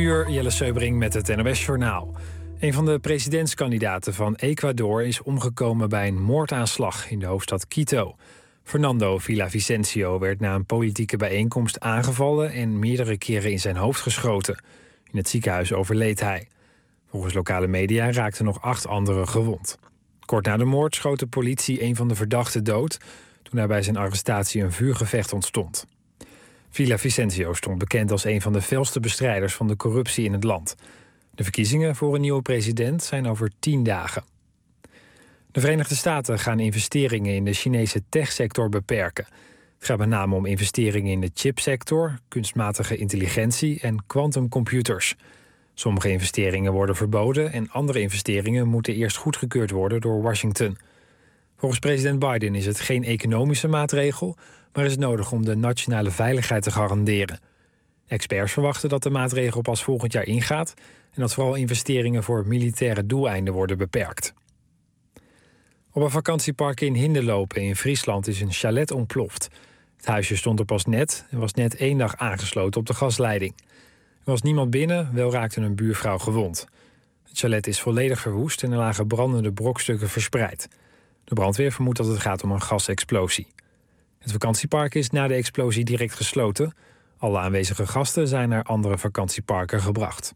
10:00, Jelle Seubring met het NOS-journaal. Een van de presidentskandidaten van Ecuador is omgekomen bij een moordaanslag in de hoofdstad Quito. Fernando Villavicencio werd na een politieke bijeenkomst aangevallen en meerdere keren in zijn hoofd geschoten. In het ziekenhuis overleed hij. Volgens lokale media raakten nog 8 anderen gewond. Kort na de moord schoot de politie een van de verdachten dood toen er bij zijn arrestatie een vuurgevecht ontstond. Villavicencio stond bekend als een van de felste bestrijders van de corruptie in het land. De verkiezingen voor een nieuwe president zijn over 10 dagen. De Verenigde Staten gaan investeringen in de Chinese techsector beperken. Het gaat met name om investeringen in de chipsector, kunstmatige intelligentie en quantumcomputers. Sommige investeringen worden verboden en andere investeringen moeten eerst goedgekeurd worden door Washington. Volgens president Biden is het geen economische maatregel, maar is het nodig om de nationale veiligheid te garanderen. Experts verwachten dat de maatregel pas volgend jaar ingaat en dat vooral investeringen voor militaire doeleinden worden beperkt. Op een vakantiepark in Hinderlopen in Friesland is een chalet ontploft. Het huisje stond er pas net en was net 1 dag aangesloten op de gasleiding. Er was niemand binnen, wel raakte een buurvrouw gewond. Het chalet is volledig verwoest en er lagen brandende brokstukken verspreid. De brandweer vermoedt dat het gaat om een gasexplosie. Het vakantiepark is na de explosie direct gesloten. Alle aanwezige gasten zijn naar andere vakantieparken gebracht.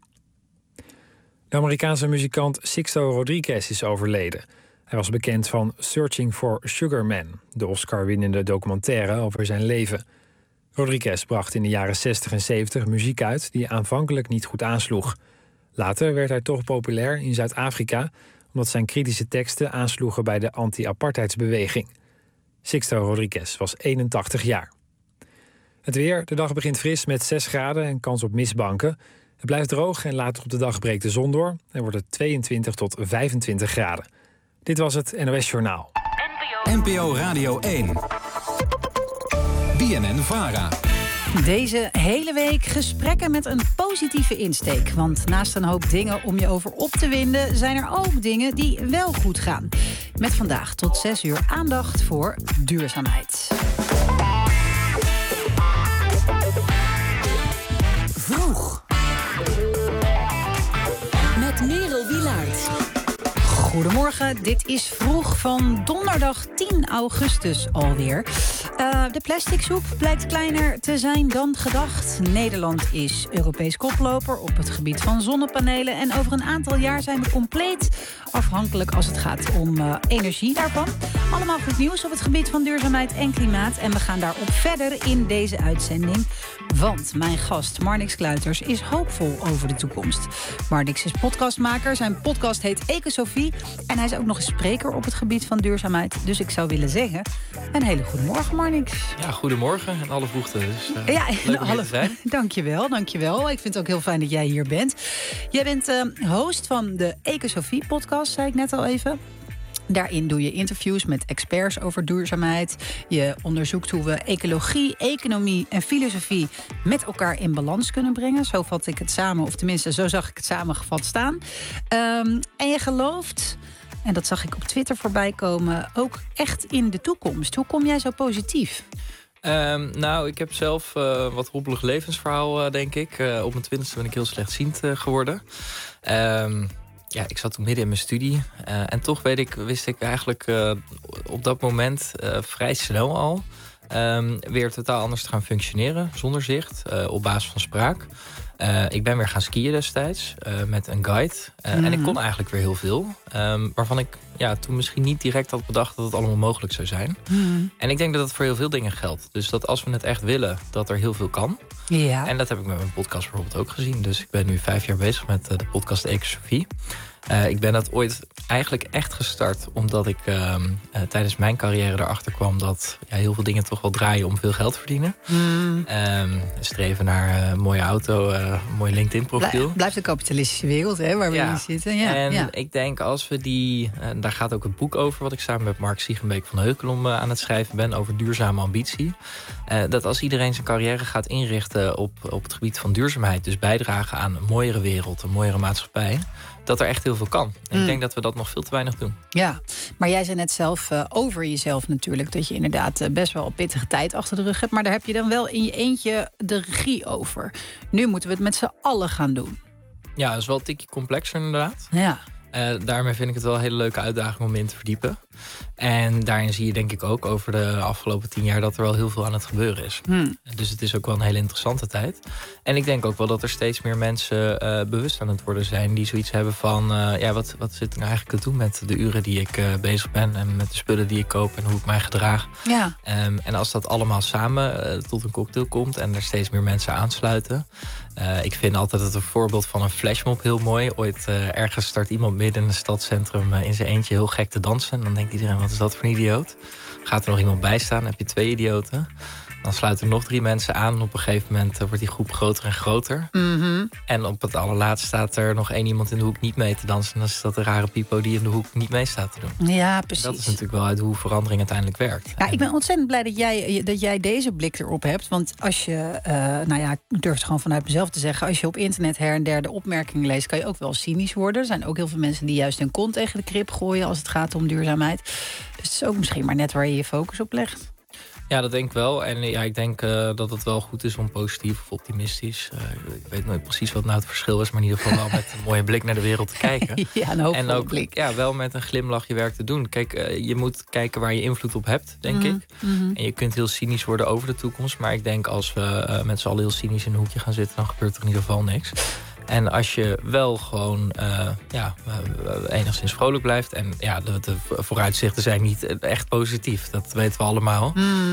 De Amerikaanse muzikant Sixto Rodriguez is overleden. Hij was bekend van Searching for Sugar Man, de Oscar-winnende documentaire over zijn leven. Rodriguez bracht in de jaren 60 en 70 muziek uit die aanvankelijk niet goed aansloeg. Later werd hij toch populair in Zuid-Afrika omdat zijn kritische teksten aansloegen bij de anti-apartheidsbeweging. Sixto Rodriguez was 81 jaar. Het weer, de dag begint fris met 6 graden en kans op mistbanken. Het blijft droog en later op de dag breekt de zon door en wordt het 22 tot 25 graden. Dit was het NOS Journaal. NPO Radio 1. BNN-VARA. Deze hele week gesprekken met een positieve insteek. Want naast een hoop dingen om je over op te winden zijn er ook dingen die wel goed gaan. Met vandaag tot 6 uur aandacht voor duurzaamheid. Vroeg. Met Merel Wielaert. Goedemorgen, dit is Vroeg van donderdag 10 augustus alweer. De plastic soep blijkt kleiner te zijn dan gedacht. Nederland is Europees koploper op het gebied van zonnepanelen. En over een aantal jaar zijn we compleet afhankelijk als het gaat om energie daarvan. Allemaal goed nieuws op het gebied van duurzaamheid en klimaat. En we gaan daarop verder in deze uitzending. Want mijn gast Marnix Kluiters is hoopvol over de toekomst. Marnix is podcastmaker. Zijn podcast heet Ecosofie. En hij is ook nog eens spreker op het gebied van duurzaamheid. Dus ik zou willen zeggen, een hele goede morgen, Marnix. Ja, goedemorgen en alle vroegte. Dus, ja, leuk om hier te zijn. Dankjewel. Ik vind het ook heel fijn dat jij hier bent. Jij bent host van de Ecosofie-podcast, zei ik net al even. Daarin doe je interviews met experts over duurzaamheid. Je onderzoekt hoe we ecologie, economie en filosofie met elkaar in balans kunnen brengen. Zo vat ik het samen, of tenminste zo zag ik het samengevat staan. En je gelooft, en dat zag ik op Twitter voorbij komen, ook echt in de toekomst. Hoe kom jij zo positief? Nou, ik heb zelf wat robbelig levensverhaal, denk ik. Op mijn 20e ben ik heel slechtziend geworden. Ja, ik zat toen midden in mijn studie. En toch wist ik eigenlijk op dat moment vrij snel al weer totaal anders te gaan functioneren. Zonder zicht, op basis van spraak. Ik ben weer gaan skiën destijds met een guide. En ik kon eigenlijk weer heel veel. Waarvan ik toen misschien niet direct had bedacht dat het allemaal mogelijk zou zijn. En ik denk dat dat voor heel veel dingen geldt. Dus dat als we het echt willen, dat er heel veel kan. Ja. En dat heb ik met mijn podcast bijvoorbeeld ook gezien. Dus ik ben nu 5 jaar bezig met de podcast Ecosofie. Ik ben dat ooit eigenlijk echt gestart omdat ik tijdens mijn carrière erachter kwam dat heel veel dingen toch wel draaien om veel geld te verdienen. Streven naar een mooie auto, een mooi LinkedIn-profiel. Blijft de kapitalistische wereld, hè, waar we in zitten. Ja, en ik denk als we daar gaat ook een boek over wat ik samen met Mark Siegenbeek van Heukelom aan het schrijven ben over duurzame ambitie. Dat als iedereen zijn carrière gaat inrichten op het gebied van duurzaamheid, dus bijdragen aan een mooiere wereld, een mooiere maatschappij, dat er echt heel veel kan. En ik denk dat we dat nog veel te weinig doen. Ja, maar jij zei net zelf over jezelf natuurlijk... dat je inderdaad best wel een pittige tijd achter de rug hebt... maar daar heb je dan wel in je eentje de regie over. Nu moeten we het met z'n allen gaan doen. Ja, dat is wel een tikje complexer inderdaad. Ja. Daarmee vind ik het wel een hele leuke uitdaging om in te verdiepen. En daarin zie je denk ik ook over de afgelopen 10 jaar... dat er wel heel veel aan het gebeuren is. Dus het is ook wel een hele interessante tijd. En ik denk ook wel dat er steeds meer mensen bewust aan het worden zijn... die zoiets hebben van, wat zit ik nou eigenlijk te doen... met de uren die ik bezig ben... en met de spullen die ik koop en hoe ik mij gedraag. Ja. En als dat allemaal samen tot een cocktail komt... en er steeds meer mensen aansluiten... ik vind altijd het een voorbeeld van een flashmob heel mooi. Ooit ergens start iemand midden in het stadscentrum... in zijn eentje heel gek te dansen. En dan denkt iedereen, wat is dat voor een idioot? Gaat er nog iemand bij staan, dan heb je 2 idioten. Dan sluiten er nog 3 mensen aan. En op een gegeven moment wordt die groep groter en groter. Mm-hmm. En op het allerlaatst staat er nog 1 iemand in de hoek niet mee te dansen. En dan is dat de rare Pipo die in de hoek niet mee staat te doen. Ja, precies. Dat is natuurlijk wel uit hoe verandering uiteindelijk werkt. Ja, ik ben ontzettend blij dat jij deze blik erop hebt. Want als je, ik durf het gewoon vanuit mezelf te zeggen... als je op internet her en der de opmerkingen leest... kan je ook wel cynisch worden. Er zijn ook heel veel mensen die juist hun kont tegen de krip gooien... als het gaat om duurzaamheid. Dus het is ook misschien maar net waar je je focus op legt. Ja, dat denk ik wel. En ja, ik denk dat het wel goed is om positief of optimistisch... ik weet nooit precies wat nou het verschil is... maar in ieder geval wel met een mooie blik naar de wereld te kijken. Ja, een hoopvolle en ook, blik. Ja, wel met een glimlach je werk te doen. Kijk, je moet kijken waar je invloed op hebt, denk ik. Mm-hmm. En je kunt heel cynisch worden over de toekomst. Maar ik denk als we met z'n allen heel cynisch in een hoekje gaan zitten... dan gebeurt er in ieder geval niks. En als je wel gewoon enigszins vrolijk blijft... en ja, de vooruitzichten zijn niet echt positief. Dat weten we allemaal.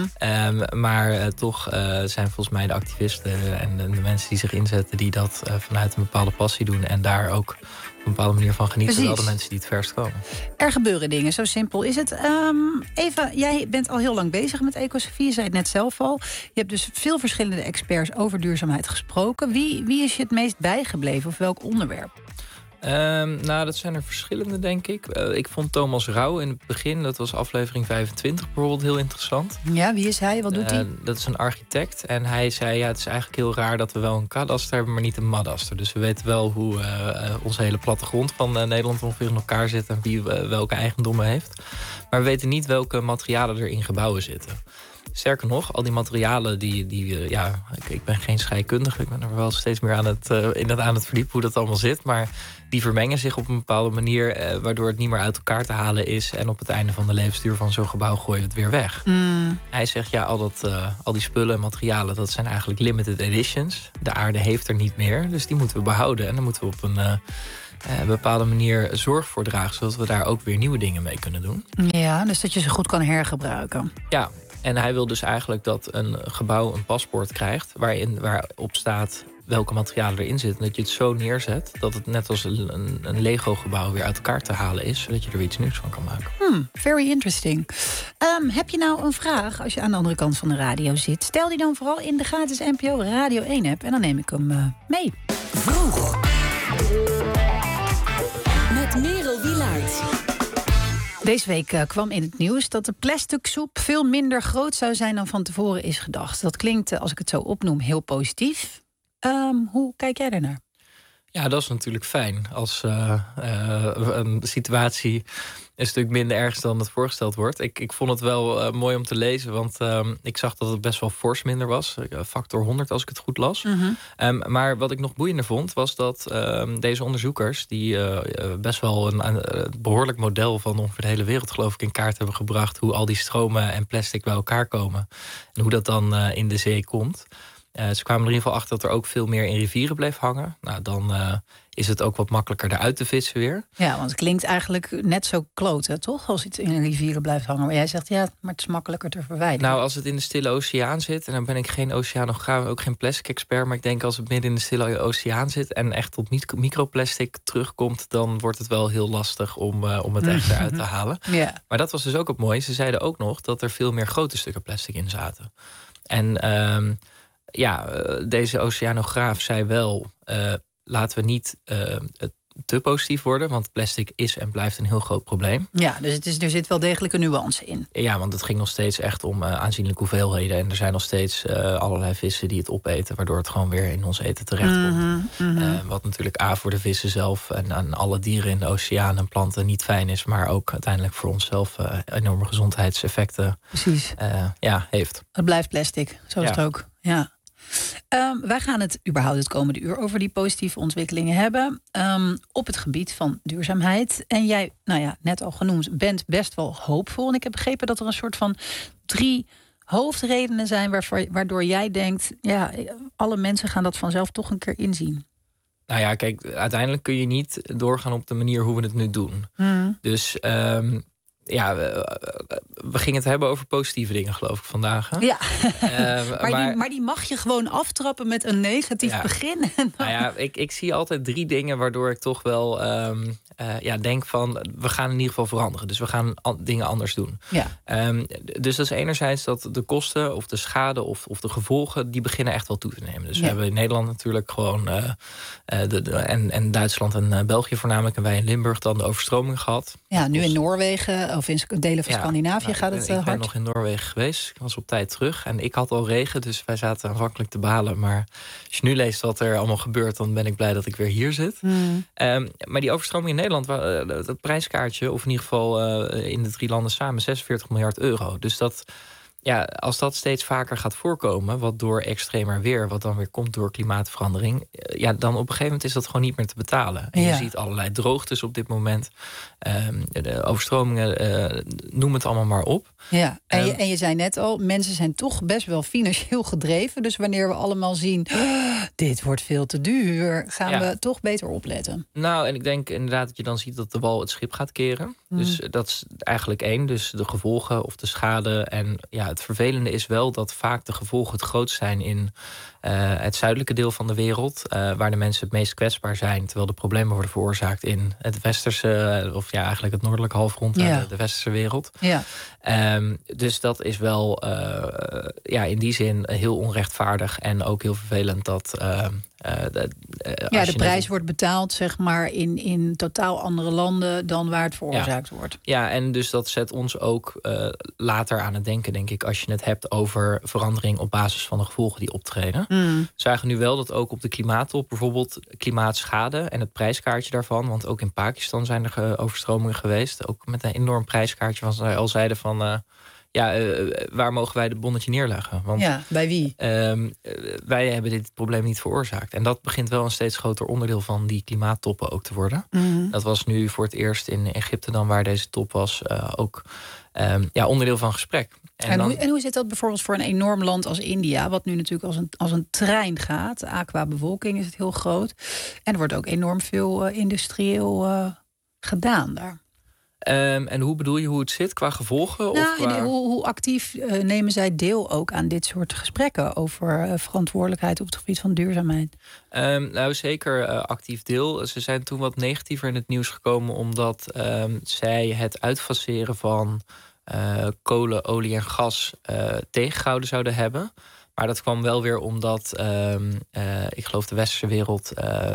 Maar toch zijn volgens mij de activisten en de mensen die zich inzetten... die dat vanuit een bepaalde passie doen... en daar ook op een bepaalde manier van genieten... Precies. wel de mensen die het verst komen. Er gebeuren dingen, zo simpel is het. Eva, jij bent al heel lang bezig met Ecosofie. Je zei het net zelf al. Je hebt dus veel verschillende experts over duurzaamheid gesproken. Wie is je het meest bijgebleven of welk onderwerp? Dat zijn er verschillende, denk ik. Ik vond Thomas Rauw in het begin, dat was aflevering 25 bijvoorbeeld, heel interessant. Ja, wie is hij? Wat doet hij? Dat is een architect. En hij zei, het is eigenlijk heel raar dat we wel een kadaster hebben, maar niet een madaster. Dus we weten wel hoe onze hele plattegrond van Nederland ongeveer in elkaar zit... en wie welke eigendommen heeft. Maar we weten niet welke materialen er in gebouwen zitten. Sterker nog, al die materialen ik ben geen scheikundige. Ik ben er wel steeds meer aan het verdiepen hoe dat allemaal zit. Maar die vermengen zich op een bepaalde manier... waardoor het niet meer uit elkaar te halen is. En op het einde van de levensduur van zo'n gebouw gooien we het weer weg. Hij zegt, al die spullen en materialen... dat zijn eigenlijk limited editions. De aarde heeft er niet meer, dus die moeten we behouden. En dan moeten we op een bepaalde manier zorg voor dragen... zodat we daar ook weer nieuwe dingen mee kunnen doen. Ja, dus dat je ze goed kan hergebruiken. Ja. En hij wil dus eigenlijk dat een gebouw een paspoort krijgt... waarop staat welke materialen erin zitten. En dat je het zo neerzet dat het net als een Lego-gebouw... weer uit elkaar te halen is, zodat je er iets nieuws van kan maken. Very interesting. Heb je nou een vraag als je aan de andere kant van de radio zit? Stel die dan vooral in de gratis NPO Radio 1-app... en dan neem ik hem mee. Vroeg. Met Merel Wilaert. Deze week kwam in het nieuws dat de plastic soep veel minder groot zou zijn dan van tevoren is gedacht. Dat klinkt, als ik het zo opnoem, heel positief. Hoe kijk jij daarnaar? Ja, dat is natuurlijk fijn als een situatie een stuk minder erg dan het voorgesteld wordt. Ik vond het wel mooi om te lezen, want ik zag dat het best wel fors minder was. Factor 100 als ik het goed las. Maar wat ik nog boeiender vond, was dat deze onderzoekers... die best wel een behoorlijk model van ongeveer de hele wereld... geloof ik in kaart hebben gebracht... hoe al die stromen en plastic bij elkaar komen. En hoe dat dan in de zee komt. Ze kwamen er in ieder geval achter dat er ook veel meer in rivieren bleef hangen. Nou, dan is het ook wat makkelijker eruit te vissen weer. Ja, want het klinkt eigenlijk net zo kloten, toch? Als iets in een rivieren blijft hangen. Maar jij zegt, maar het is makkelijker te verwijderen. Nou, als het in de Stille Oceaan zit... en dan ben ik geen oceanograaf, ook geen plastic-expert... maar ik denk als het midden in de Stille Oceaan zit... en echt tot microplastic terugkomt... dan wordt het wel heel lastig om het echt eruit te halen. Ja. Maar dat was dus ook het mooie. Ze zeiden ook nog dat er veel meer grote stukken plastic in zaten. En... deze oceanograaf zei wel... laten we niet te positief worden. Want plastic is en blijft een heel groot probleem. Ja, dus er zit wel degelijk een nuance in. Ja, want het ging nog steeds echt om aanzienlijke hoeveelheden. En er zijn nog steeds allerlei vissen die het opeten, waardoor het gewoon weer in ons eten terechtkomt. Wat natuurlijk voor de vissen zelf en alle dieren in de oceaan en planten niet fijn is, maar ook uiteindelijk voor onszelf enorme gezondheidseffecten heeft. Het blijft plastic, zo is het ook. Ja. Wij gaan het überhaupt het komende uur over die positieve ontwikkelingen hebben. Op het gebied van duurzaamheid. En jij, net al genoemd, bent best wel hoopvol. En ik heb begrepen dat er een soort van 3 hoofdredenen zijn waardoor jij denkt, alle mensen gaan dat vanzelf toch een keer inzien. Nou ja, kijk, uiteindelijk kun je niet doorgaan op de manier hoe we het nu doen. Dus we gingen het hebben over positieve dingen, geloof ik, vandaag. Hè? Ja, maar die mag je gewoon aftrappen met een negatief begin. Nou ja, ik zie altijd 3 dingen waardoor ik toch wel denk van, we gaan in ieder geval veranderen. Dus we gaan dingen anders doen. Ja. Dus dat is enerzijds dat de kosten of de schade of de gevolgen, die beginnen echt wel toe te nemen. Dus we hebben in Nederland natuurlijk gewoon en Duitsland en België voornamelijk, en wij in Limburg dan de overstroming gehad. Ja, nu in Noorwegen of in delen van Scandinavië gaat het hard. Ik ben nog in Noorwegen geweest. Ik was op tijd terug. En ik had al regen, dus wij zaten aanvankelijk te balen. Maar als je nu leest wat er allemaal gebeurt, dan ben ik blij dat ik weer hier zit. Maar die overstroming in Nederland, het prijskaartje, of in ieder geval in de 3 landen samen, 46 miljard euro. Dus dat, als dat steeds vaker gaat voorkomen, wat door extremer weer, wat dan weer komt door klimaatverandering, dan op een gegeven moment is dat gewoon niet meer te betalen. En je ziet allerlei droogtes op dit moment, de overstromingen, noem het allemaal maar op. Ja, en je zei net al, mensen zijn toch best wel financieel gedreven. Dus wanneer we allemaal zien, dit wordt veel te duur, gaan we toch beter opletten. Nou, en ik denk inderdaad dat je dan ziet dat de wal het schip gaat keren. Dus dat is eigenlijk 1. Dus de gevolgen of de schade. En het vervelende is wel dat vaak de gevolgen het grootst zijn in het zuidelijke deel van de wereld, waar de mensen het meest kwetsbaar zijn, terwijl de problemen worden veroorzaakt in het westerse, of eigenlijk het noordelijke halfrond, de westerse wereld. Ja. Dus dat is wel in die zin heel onrechtvaardig en ook heel vervelend dat de prijs wordt betaald, zeg maar, in totaal andere landen dan waar het veroorzaakt wordt. Ja, en dus dat zet ons ook later aan het denken, denk ik, als je het hebt over verandering op basis van de gevolgen die optreden. We zagen nu wel dat ook op de klimaattop bijvoorbeeld klimaatschade en het prijskaartje daarvan, want ook in Pakistan zijn er overstromingen geweest, ook met een enorm prijskaartje, van zij al zeiden van waar mogen wij de bonnetje neerleggen? Want, bij wie? Wij hebben dit probleem niet veroorzaakt. En dat begint wel een steeds groter onderdeel van die klimaattoppen ook te worden. Dat was nu voor het eerst in Egypte dan, waar deze top was, ook onderdeel van gesprek. En hoe zit dat bijvoorbeeld voor een enorm land als India, wat nu natuurlijk als een trein gaat? Qua bevolking is het heel groot. En er wordt ook enorm veel industrieel gedaan daar. En hoe bedoel je hoe het zit qua gevolgen? Hoe actief nemen zij deel ook aan dit soort gesprekken over verantwoordelijkheid op het gebied van duurzaamheid? Zeker actief deel. Ze zijn toen wat negatiever in het nieuws gekomen, omdat zij het uitfaseren van kolen, olie en gas tegengehouden zouden hebben. Maar dat kwam wel weer omdat, ik geloof de westerse wereld,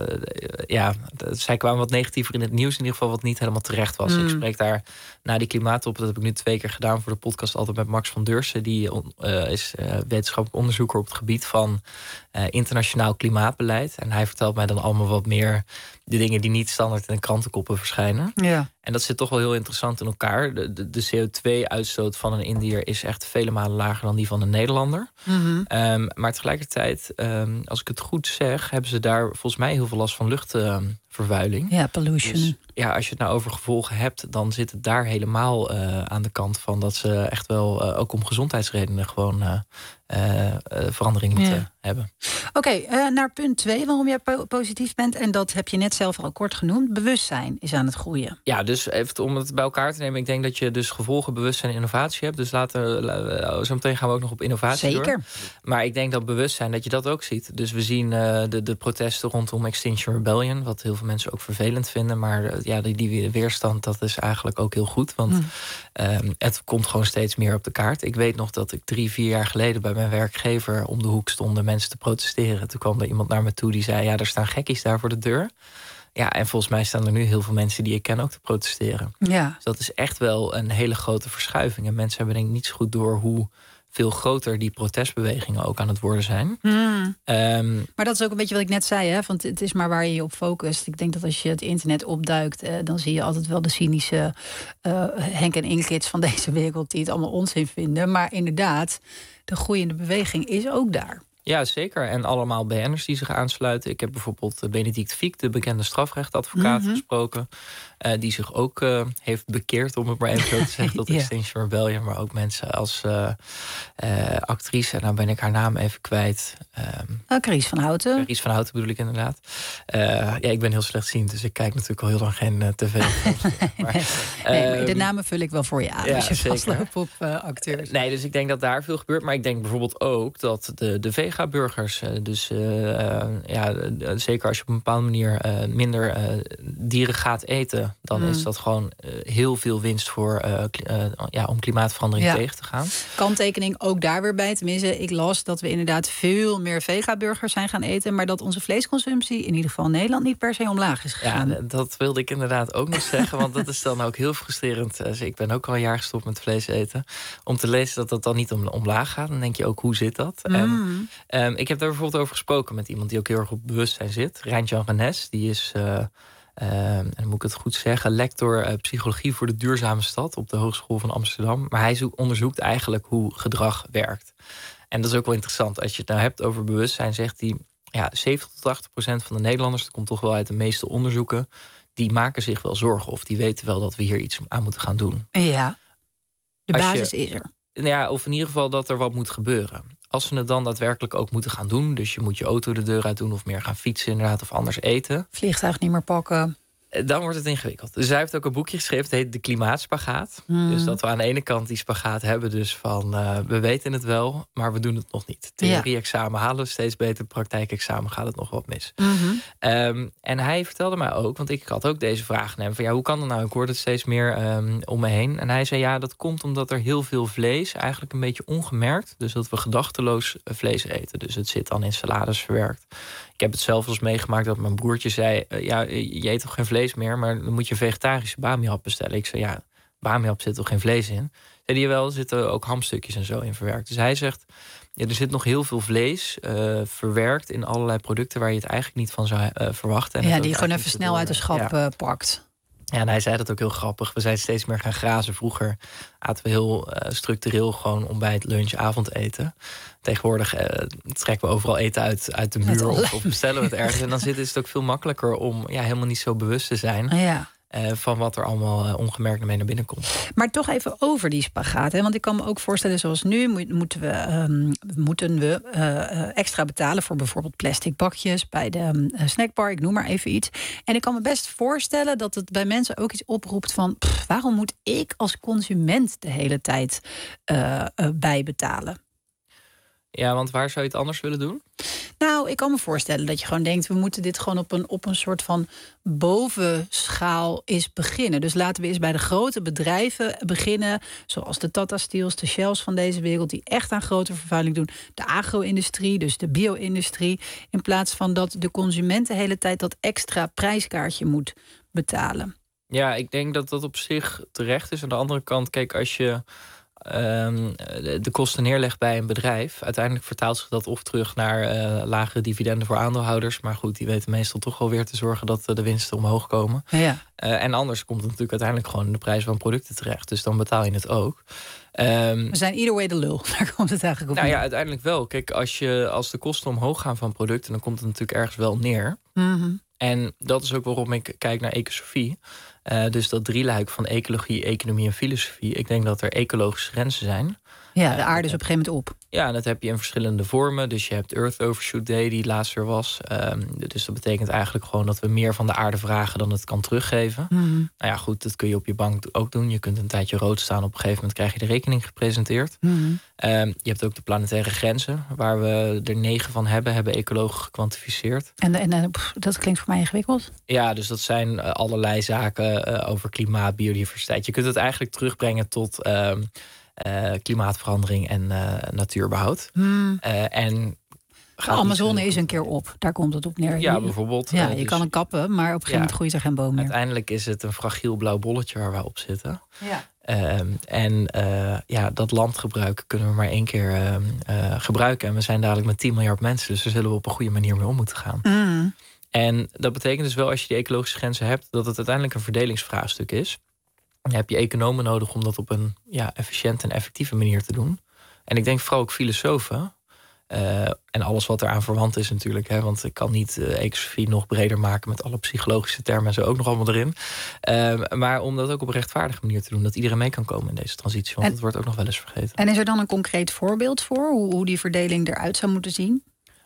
zij kwamen wat negatiever in het nieuws, in ieder geval wat niet helemaal terecht was. Ik spreek daar na die klimaattop, dat heb ik nu 2 keer gedaan voor de podcast, altijd met Max van Deursen. Die is wetenschappelijk onderzoeker op het gebied van internationaal klimaatbeleid. En hij vertelt mij dan allemaal wat meer de dingen die niet standaard in de krantenkoppen verschijnen. Ja. En dat zit toch wel heel interessant in elkaar. De CO2-uitstoot van een Indiër is echt vele malen lager dan die van een Nederlander. Maar tegelijkertijd, als ik het goed zeg, hebben ze daar volgens mij heel veel last van luchtvervuiling. Ja, pollution. Dus, als je het nou over gevolgen hebt, dan zit het daar helemaal aan de kant van dat ze echt wel ook om gezondheidsredenen gewoon verandering moeten hebben. Oké, naar punt 2, waarom jij positief bent. En dat heb je net zelf al kort genoemd. Bewustzijn is aan het groeien. Ja, dus even om het bij elkaar te nemen. Ik denk dat je dus gevolgen, bewustzijn en innovatie hebt. Dus zo meteen gaan we ook nog op innovatie Zeker. door. Maar ik denk dat bewustzijn, dat je dat ook ziet. Dus we zien de protesten rondom Extinction Rebellion, wat heel veel mensen ook vervelend vinden. Maar die weerstand, dat is eigenlijk ook heel goed. Want het komt gewoon steeds meer op de kaart. Ik weet nog dat ik 3-4 jaar geleden bij mijn werkgever om de hoek stonden mensen te protesteren. Toen kwam er iemand naar me toe die zei, er staan gekkies daar voor de deur. Ja, en volgens mij staan er nu heel veel mensen die ik ken ook te protesteren. Ja. Dus dat is echt wel een hele grote verschuiving. En mensen hebben denk ik niet zo goed door hoe veel groter die protestbewegingen ook aan het worden zijn. Maar dat is ook een beetje wat ik net zei, hè? Want het is maar waar je je op focust. Ik denk dat als je het internet opduikt, dan zie je altijd wel de cynische Henk en Ingrid's van deze wereld die het allemaal onzin vinden. Maar inderdaad, de groeiende beweging is ook daar. Ja, zeker. En allemaal BN'ers die zich aansluiten. Ik heb bijvoorbeeld Benedict Fiek, de bekende strafrechtadvocaat, gesproken. Die zich ook heeft bekeerd, om het maar even zo te zeggen, tot Extinction Rebellion. Maar ook mensen als actrice, en nou ben ik haar naam even kwijt. Carice van Houten. Carice van Houten bedoel ik inderdaad. Ik ben heel slechtziend, dus ik kijk natuurlijk al heel lang geen tv. Maar de namen vul ik wel voor je aan, als je vastloopt op acteurs. Nee, dus ik denk dat daar veel gebeurt. Maar ik denk bijvoorbeeld ook dat de vega-burgers, zeker als je op een bepaalde manier minder dieren gaat eten, dan is dat gewoon heel veel winst voor om klimaatverandering tegen te gaan. Kanttekening ook daar weer bij. Tenminste, ik las dat we inderdaad veel meer vega-burgers zijn gaan eten, maar dat onze vleesconsumptie in ieder geval in Nederland niet per se omlaag is gegaan. Ja, dat wilde ik inderdaad ook nog zeggen, want dat is dan ook heel frustrerend. Dus ik ben ook al een jaar gestopt met vlees eten. Om te lezen dat dat dan niet omlaag gaat, dan denk je ook, hoe zit dat? En ik heb daar bijvoorbeeld over gesproken met iemand die ook heel erg op bewustzijn zit. Rijntjan Renes, die is, en dan moet ik het goed zeggen, lector psychologie voor de duurzame stad op de Hogeschool van Amsterdam. Maar hij onderzoekt eigenlijk hoe gedrag werkt. En dat is ook wel interessant. Als je het nou hebt over bewustzijn, zegt hij, 70-80% van de Nederlanders, dat komt toch wel uit de meeste onderzoeken, die maken zich wel zorgen of die weten wel dat we hier iets aan moeten gaan doen. Ja, de basis is er. Ja, of in ieder geval dat er wat moet gebeuren. Als we het dan daadwerkelijk ook moeten gaan doen, dus je moet je auto de deur uit doen of meer gaan fietsen inderdaad, of anders eten. Vliegtuig niet meer pakken. Dan wordt het ingewikkeld. Dus hij heeft ook een boekje geschreven, het heet De Klimaatspagaat. Dus dat we aan de ene kant die spagaat hebben, dus van we weten het wel, maar we doen het nog niet. Theorie-examen halen we steeds beter, praktijkexamen gaat het nog wat mis. En hij vertelde mij ook, want ik had ook deze vraag aan hem, van hoe kan dat nou? Ik hoor het steeds meer om me heen. En hij zei, dat komt omdat er heel veel vlees, eigenlijk een beetje ongemerkt, dus dat we gedachteloos vlees eten. Dus het zit dan in salades verwerkt. Ik heb het zelf eens meegemaakt dat mijn broertje zei, je eet toch geen vlees meer, maar dan moet je vegetarische bamihap bestellen. Ik zei, bamihap zit toch geen vlees in? Zei hij, wel, er zitten ook hamstukjes en zo in verwerkt. Dus hij zegt, er zit nog heel veel vlees verwerkt in allerlei producten waar je het eigenlijk niet van zou verwachten. En die je gewoon even snel uit de schap pakt. Ja, en hij zei dat ook heel grappig. We zijn steeds meer gaan grazen. Vroeger aten we heel structureel gewoon ontbijt, lunch, avondeten. Tegenwoordig trekken we overal eten uit de muur of bestellen we het ergens. En dan is het ook veel makkelijker om helemaal niet zo bewust te zijn van wat er allemaal ongemerkt mee naar binnen komt. Maar toch even over die spagaat. Hè? Want ik kan me ook voorstellen, zoals nu moeten we extra betalen voor bijvoorbeeld plastic bakjes bij de snackbar. Ik noem maar even iets. En ik kan me best voorstellen dat het bij mensen ook iets oproept van, waarom moet ik als consument de hele tijd bijbetalen? Ja, want waar zou je het anders willen doen? Nou, ik kan me voorstellen dat je gewoon denkt, we moeten dit gewoon op een soort van bovenschaal eens beginnen. Dus laten we eens bij de grote bedrijven beginnen, zoals de Tata Steels, de Shells van deze wereld, die echt aan grote vervuiling doen. De agro-industrie, dus de bio-industrie. In plaats van dat de consument de hele tijd dat extra prijskaartje moet betalen. Ja, ik denk dat dat op zich terecht is. Aan de andere kant, kijk, als je de kosten neerlegt bij een bedrijf, uiteindelijk vertaalt zich dat of terug naar lagere dividenden voor aandeelhouders. Maar goed, die weten meestal toch wel weer te zorgen dat de winsten omhoog komen. Ja. En anders komt het natuurlijk uiteindelijk gewoon in de prijs van producten terecht. Dus dan betaal je het ook. We zijn either way de lul. Daar komt het eigenlijk op. Nou ja, uiteindelijk wel. Kijk, als de kosten omhoog gaan van producten, dan komt het natuurlijk ergens wel neer. Mm-hmm. En dat is ook waarom ik kijk naar ecosofie. Dus dat drieluik van ecologie, economie en filosofie. Ik denk dat er ecologische grenzen zijn. Ja, de aarde is op een gegeven moment op. Ja, en dat heb je in verschillende vormen. Dus je hebt Earth Overshoot Day, die laatst er was. Dus dat betekent eigenlijk gewoon dat we meer van de aarde vragen dan het kan teruggeven. Mm-hmm. Nou ja, goed, dat kun je op je bank ook doen. Je kunt een tijdje rood staan. Op een gegeven moment krijg je de rekening gepresenteerd. Mm-hmm. Je hebt ook de planetaire grenzen, waar we er 9 van hebben ecologen gekwantificeerd. En dat klinkt voor mij ingewikkeld. Ja, dus dat zijn allerlei zaken over klimaat, biodiversiteit. Je kunt het eigenlijk terugbrengen tot klimaatverandering en natuurbehoud. En gaat Amazone is een keer op. Daar komt het op neer. Ja, bijvoorbeeld. Ja, je kan hem kappen, maar op een gegeven moment groeit er geen boom meer. Uiteindelijk is het een fragiel blauw bolletje waar wij op zitten. Ja. Dat landgebruik kunnen we maar 1 keer gebruiken. En we zijn dadelijk met 10 miljard mensen. Dus daar zullen we op een goede manier mee om moeten gaan. Mm. En dat betekent dus wel, als je die ecologische grenzen hebt, dat het uiteindelijk een verdelingsvraagstuk is. Dan heb je economen nodig om dat op een efficiënte en effectieve manier te doen. En ik denk vooral ook filosofen. En alles wat eraan verwant is natuurlijk. Hè, want ik kan niet ecosofie nog breder maken met alle psychologische termen en zo ook nog allemaal erin. Maar om dat ook op een rechtvaardige manier te doen. Dat iedereen mee kan komen in deze transitie. Want dat wordt ook nog wel eens vergeten. En is er dan een concreet voorbeeld voor hoe die verdeling eruit zou moeten zien?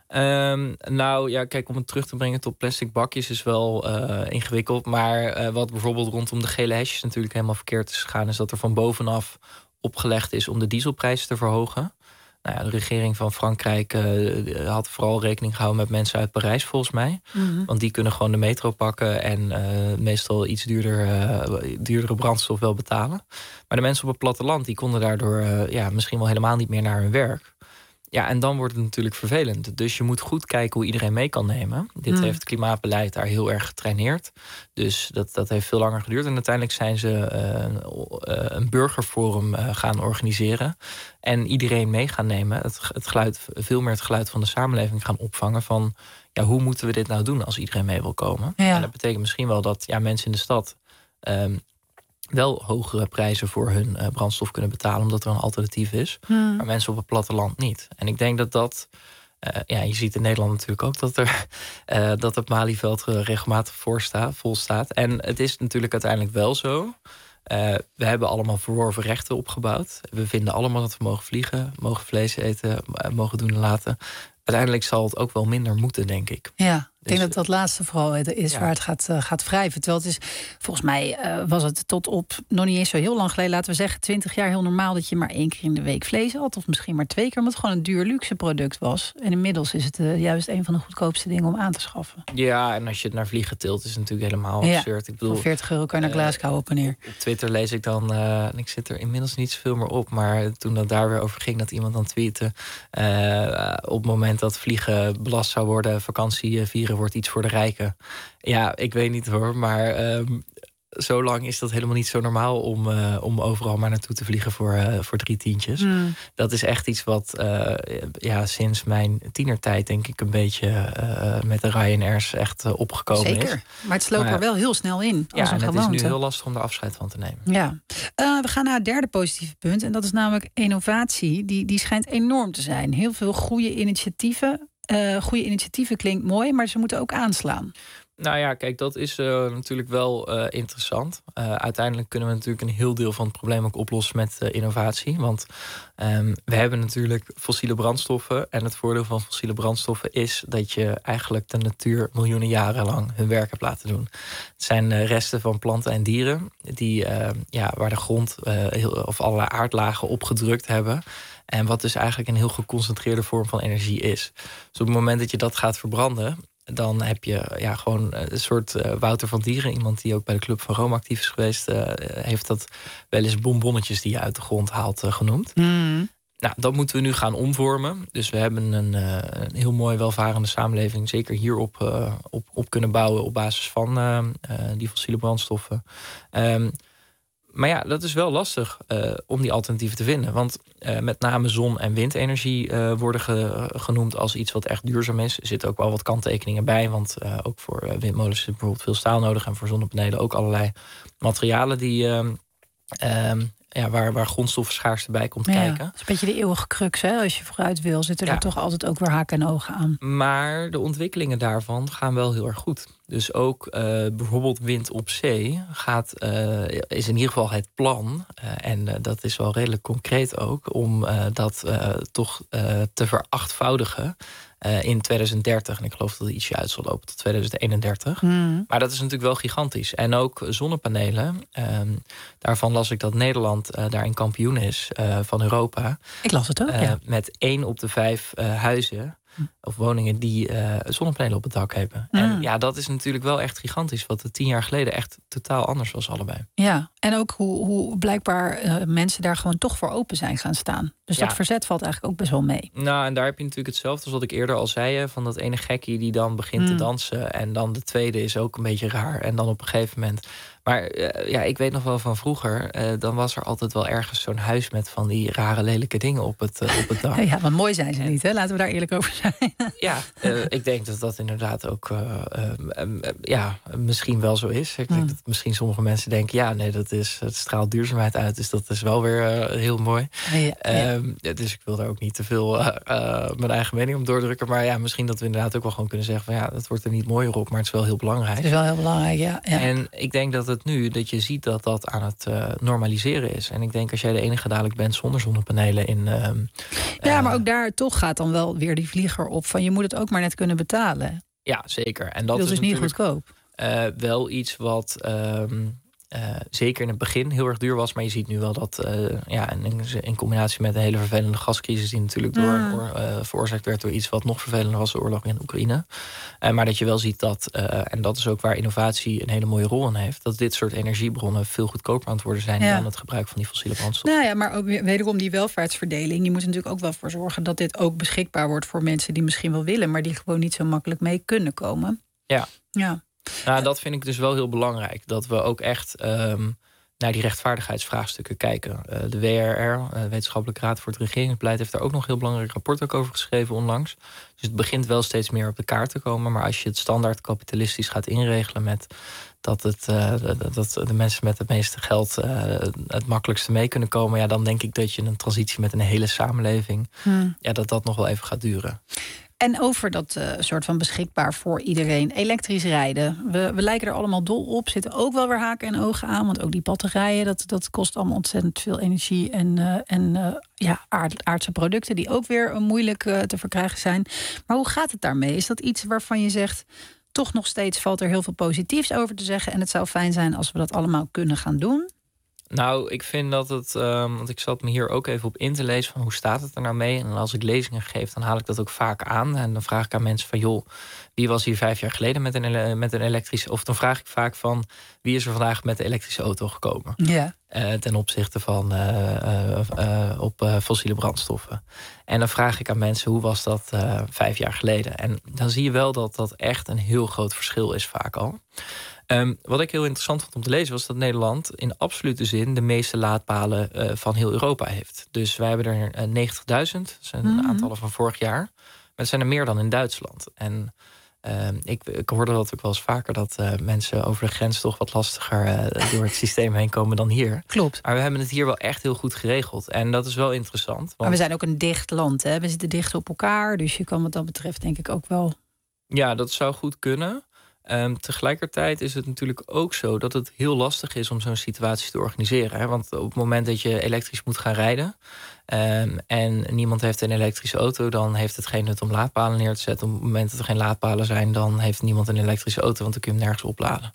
Kijk, om het terug te brengen tot plastic bakjes is wel ingewikkeld. Maar wat bijvoorbeeld rondom de gele hesjes natuurlijk helemaal verkeerd is gegaan, is dat er van bovenaf opgelegd is om de dieselprijzen te verhogen. Nou ja, de regering van Frankrijk had vooral rekening gehouden met mensen uit Parijs, volgens mij. Mm-hmm. Want die kunnen gewoon de metro pakken en meestal iets duurdere brandstof wel betalen. Maar de mensen op het platteland, die konden daardoor misschien wel helemaal niet meer naar hun werk. Ja, en dan wordt het natuurlijk vervelend. Dus je moet goed kijken hoe iedereen mee kan nemen. Dit heeft het klimaatbeleid daar heel erg getraineerd. Dus dat heeft veel langer geduurd. En uiteindelijk zijn ze een burgerforum gaan organiseren. En iedereen mee gaan nemen. Het geluid, veel meer het geluid van de samenleving gaan opvangen van, ja, hoe moeten we dit nou doen als iedereen mee wil komen? Ja. En dat betekent misschien wel dat mensen in de stad wel hogere prijzen voor hun brandstof kunnen betalen, omdat er een alternatief is. Maar mensen op het platteland niet. En ik denk dat je ziet in Nederland natuurlijk ook dat het Malieveld regelmatig vol staat. En het is natuurlijk uiteindelijk wel zo. We hebben allemaal verworven rechten opgebouwd. We vinden allemaal dat we mogen vliegen, mogen vlees eten, mogen doen en laten. Uiteindelijk zal het ook wel minder moeten, denk ik. Ja. Ik denk dat dat laatste vooral is waar het gaat wrijven. Terwijl het is, volgens mij was het tot op nog niet eens zo heel lang geleden, laten we zeggen 20 jaar, heel normaal dat je maar 1 keer in de week vlees had. Of misschien maar 2 keer, omdat het gewoon een duur luxe product was. En inmiddels is het juist een van de goedkoopste dingen om aan te schaffen. Ja, en als je het naar vliegen tilt, is het natuurlijk helemaal absurd. Ik bedoel, voor €40 kan je naar Glasgow op en neer. Op Twitter lees ik dan, en ik zit er inmiddels niet zoveel meer op, maar toen dat daar weer over ging, dat iemand dan tweette, op het moment dat vliegen belast zou worden, vakantie vieren wordt iets voor de rijken. Ja, ik weet niet hoor, maar zo lang is dat helemaal niet zo normaal om overal maar naartoe te vliegen voor 3 tientjes. Dat is echt iets wat sinds mijn tienertijd denk ik een beetje met de Ryanairs echt opgekomen is. Zeker, maar het sloop er wel heel snel in. Ja, en het is nu heel lastig om er afscheid van te nemen. Ja. We gaan naar het derde positieve punt en dat is namelijk innovatie. Die schijnt enorm te zijn. Heel veel goede initiatieven. Goede initiatieven klinkt mooi, maar ze moeten ook aanslaan. Nou ja, kijk, dat is natuurlijk wel interessant. Uiteindelijk kunnen we natuurlijk een heel deel van het probleem ook oplossen met innovatie. Want we hebben natuurlijk fossiele brandstoffen. En het voordeel van fossiele brandstoffen is dat je eigenlijk de natuur miljoenen jaren lang hun werk hebt laten doen. Het zijn resten van planten en dieren die, waar de grond of allerlei aardlagen opgedrukt hebben. En wat dus eigenlijk een heel geconcentreerde vorm van energie is. Dus op het moment dat je dat gaat verbranden, dan heb je gewoon een soort Wouter van Dieren. Iemand die ook bij de Club van Rome actief is geweest, heeft dat wel eens bonbonnetjes die je uit de grond haalt genoemd. Nou, dat moeten we nu gaan omvormen. Dus we hebben een heel mooi welvarende samenleving zeker hierop op kunnen bouwen op basis van die fossiele brandstoffen. Maar ja, dat is wel lastig om die alternatieven te vinden. Want met name zon- en windenergie worden genoemd als iets wat echt duurzaam is. Er zitten ook wel wat kanttekeningen bij. Want ook voor windmolens is bijvoorbeeld veel staal nodig. En voor zonnepanelen ook allerlei materialen die waar grondstoffenschaarste bij komt kijken. Dat is een beetje de eeuwige crux, hè? Als je vooruit wil, zitten er toch altijd ook weer haken en ogen aan. Maar de ontwikkelingen daarvan gaan wel heel erg goed. Dus ook bijvoorbeeld wind op zee is in ieder geval het plan. En dat is wel redelijk concreet ook, om dat toch te verachtvoudigen in 2030. En ik geloof dat het ietsje uit zal lopen tot 2031. Maar dat is natuurlijk wel gigantisch. En ook zonnepanelen. Daarvan las ik dat Nederland daarin kampioen is van Europa. Ik las het ook, met 1 op de 5 huizen of woningen die zonnepanelen op het dak hebben. En ja, dat is natuurlijk wel echt gigantisch. Wat 10 jaar geleden echt totaal anders was allebei. Ja, en ook hoe blijkbaar mensen daar gewoon toch voor open zijn gaan staan. Dus dat verzet valt eigenlijk ook best wel mee. Nou, en daar heb je natuurlijk hetzelfde als wat ik eerder al zei. Van dat ene gekkie die dan begint te dansen. En dan de tweede is ook een beetje raar. En dan op een gegeven moment... Maar ik weet nog wel van vroeger... dan was er altijd wel ergens zo'n huis met van die rare lelijke dingen op het dak. Ja, want mooi zijn ze niet, hè? Laten we daar eerlijk over zijn. Ja, ik denk dat dat inderdaad ook misschien wel zo is. Ik denk dat misschien sommige mensen denken... ja, nee, het straalt duurzaamheid uit. Dus dat is wel weer heel mooi. Dus ik wil daar ook niet te veel mijn eigen mening om doordrukken. Maar ja, misschien dat we inderdaad ook wel gewoon kunnen zeggen... van ja, het wordt er niet mooier op, maar het is wel heel belangrijk. Het is wel heel belangrijk, ja. En ik denk dat het nu, dat je ziet dat dat aan het normaliseren is. En ik denk als jij de enige dadelijk bent zonder zonnepanelen in... maar ook daar toch gaat dan wel weer die vlieger op... van je moet het ook maar net kunnen betalen. Ja, zeker. En dat is dus niet goedkoop. Wel iets wat... zeker in het begin heel erg duur was. Maar je ziet nu wel dat in combinatie met een hele vervelende gascrisis... die natuurlijk veroorzaakt werd door iets wat nog vervelender was... de oorlog in Oekraïne. Maar dat je wel ziet dat, en dat is ook waar innovatie een hele mooie rol in heeft... dat dit soort energiebronnen veel goedkoper aan het worden zijn... dan het gebruik van die fossiele brandstof. Nou ja, maar ook wederom die welvaartsverdeling. Je moet er natuurlijk ook wel voor zorgen dat dit ook beschikbaar wordt... voor mensen die misschien wel willen... maar die gewoon niet zo makkelijk mee kunnen komen. Ja. Nou, dat vind ik dus wel heel belangrijk. Dat we ook echt naar die rechtvaardigheidsvraagstukken kijken. De WRR, Wetenschappelijke Raad voor het Regeringsbeleid... heeft daar ook nog een heel belangrijk rapport ook over geschreven onlangs. Dus het begint wel steeds meer op de kaart te komen. Maar als je het standaard kapitalistisch gaat inregelen... met dat de mensen met het meeste geld het makkelijkste mee kunnen komen... ja, dan denk ik dat je een transitie met een hele samenleving... dat nog wel even gaat duren. En over dat soort van beschikbaar voor iedereen. Elektrisch rijden. We lijken er allemaal dol op. Zitten ook wel weer haken en ogen aan. Want ook die batterijen, dat kost allemaal ontzettend veel energie. En aardse producten die ook weer moeilijk te verkrijgen zijn. Maar hoe gaat het daarmee? Is dat iets waarvan je zegt... toch nog steeds valt er heel veel positiefs over te zeggen... en het zou fijn zijn als we dat allemaal kunnen gaan doen? Nou, ik vind dat het... want ik zat me hier ook even op in te lezen... van hoe staat het er nou mee? En als ik lezingen geef, dan haal ik dat ook vaak aan. En dan vraag ik aan mensen van... joh, wie was hier 5 jaar geleden met een elektrische... of dan vraag ik vaak van... wie is er vandaag met de elektrische auto gekomen? Ja. Ten opzichte van op fossiele brandstoffen. En dan vraag ik aan mensen, hoe was dat 5 jaar geleden? En dan zie je wel dat dat echt een heel groot verschil is vaak al. Wat ik heel interessant vond om te lezen... was dat Nederland in absolute zin... de meeste laadpalen van heel Europa heeft. Dus wij hebben er 90.000. Dat zijn een aantallen van vorig jaar. Maar het zijn er meer dan in Duitsland. En ik hoorde dat ook wel eens vaker... dat mensen over de grens toch wat lastiger door het systeem heen komen dan hier. Klopt. Maar we hebben het hier wel echt heel goed geregeld. En dat is wel interessant. Want... Maar we zijn ook een dicht land, hè? We zitten dicht op elkaar. Dus je kan wat dat betreft denk ik ook wel... Ja, dat zou goed kunnen. Tegelijkertijd is het natuurlijk ook zo dat het heel lastig is om zo'n situatie te organiseren. Hè? Want op het moment dat je elektrisch moet gaan rijden... en niemand heeft een elektrische auto... dan heeft het geen nut om laadpalen neer te zetten. Op het moment dat er geen laadpalen zijn... dan heeft niemand een elektrische auto, want dan kun je hem nergens opladen.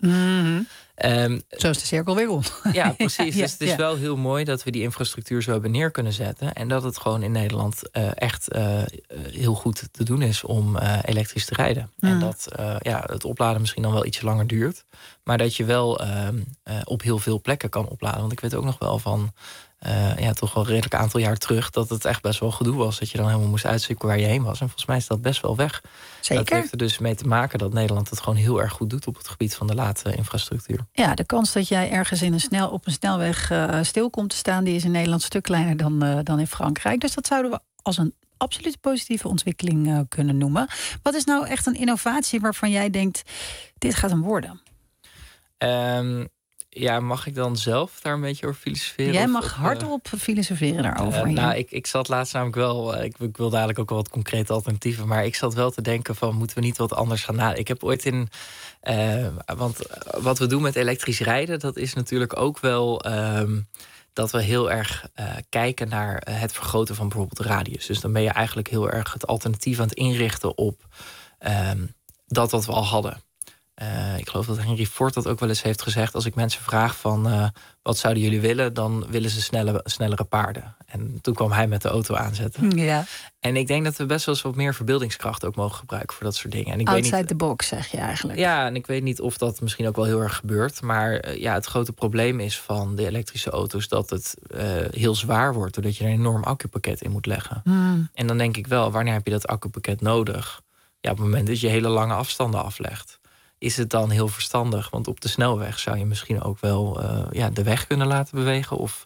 Zo is de cirkel weer rond. Ja, precies. Dus het is wel heel mooi dat we die infrastructuur zo hebben neer kunnen zetten. En dat het gewoon in Nederland echt heel goed te doen is om elektrisch te rijden. En dat het opladen misschien dan wel ietsje langer duurt. Maar dat je wel op heel veel plekken kan opladen. Want ik weet ook nog wel van... toch wel een redelijk aantal jaar terug... dat het echt best wel gedoe was. Dat je dan helemaal moest uitzoeken waar je heen was. En volgens mij is dat best wel weg. Zeker. Dat heeft er dus mee te maken dat Nederland het gewoon heel erg goed doet... op het gebied van de laadinfrastructuur. Ja, de kans dat jij ergens op een snelweg stil komt te staan... die is in Nederland een stuk kleiner dan in Frankrijk. Dus dat zouden we als een absoluut positieve ontwikkeling kunnen noemen. Wat is nou echt een innovatie waarvan jij denkt... dit gaat hem worden? Mag ik dan zelf daar een beetje over filosoferen? Jij mag hardop filosoferen daarover. Ik zat laatst namelijk wel... Ik wilde eigenlijk ook wel wat concrete alternatieven... maar ik zat wel te denken van... moeten we niet wat anders gaan nadenken? Ik heb ooit want wat we doen met elektrisch rijden... dat is natuurlijk ook wel... dat we heel erg kijken naar het vergroten van bijvoorbeeld de radius. Dus dan ben je eigenlijk heel erg het alternatief aan het inrichten... op dat wat we al hadden. Ik geloof dat Henry Ford dat ook wel eens heeft gezegd... als ik mensen vraag van wat zouden jullie willen... dan willen ze snellere paarden. En toen kwam hij met de auto aanzetten. Ja. En ik denk dat we best wel eens wat meer verbeeldingskracht ook mogen gebruiken voor dat soort dingen. En ik Outside weet niet, the box, zeg je eigenlijk. ja, en ik weet niet of dat misschien ook wel heel erg gebeurt. Maar het grote probleem is van de elektrische auto's dat het heel zwaar wordt, doordat je er een enorm accupakket in moet leggen. En dan denk ik wel, wanneer heb je dat accupakket nodig? Ja, op het moment dat je hele lange afstanden aflegt. Is het dan heel verstandig? Want op de snelweg zou je misschien ook wel de weg kunnen laten bewegen. Of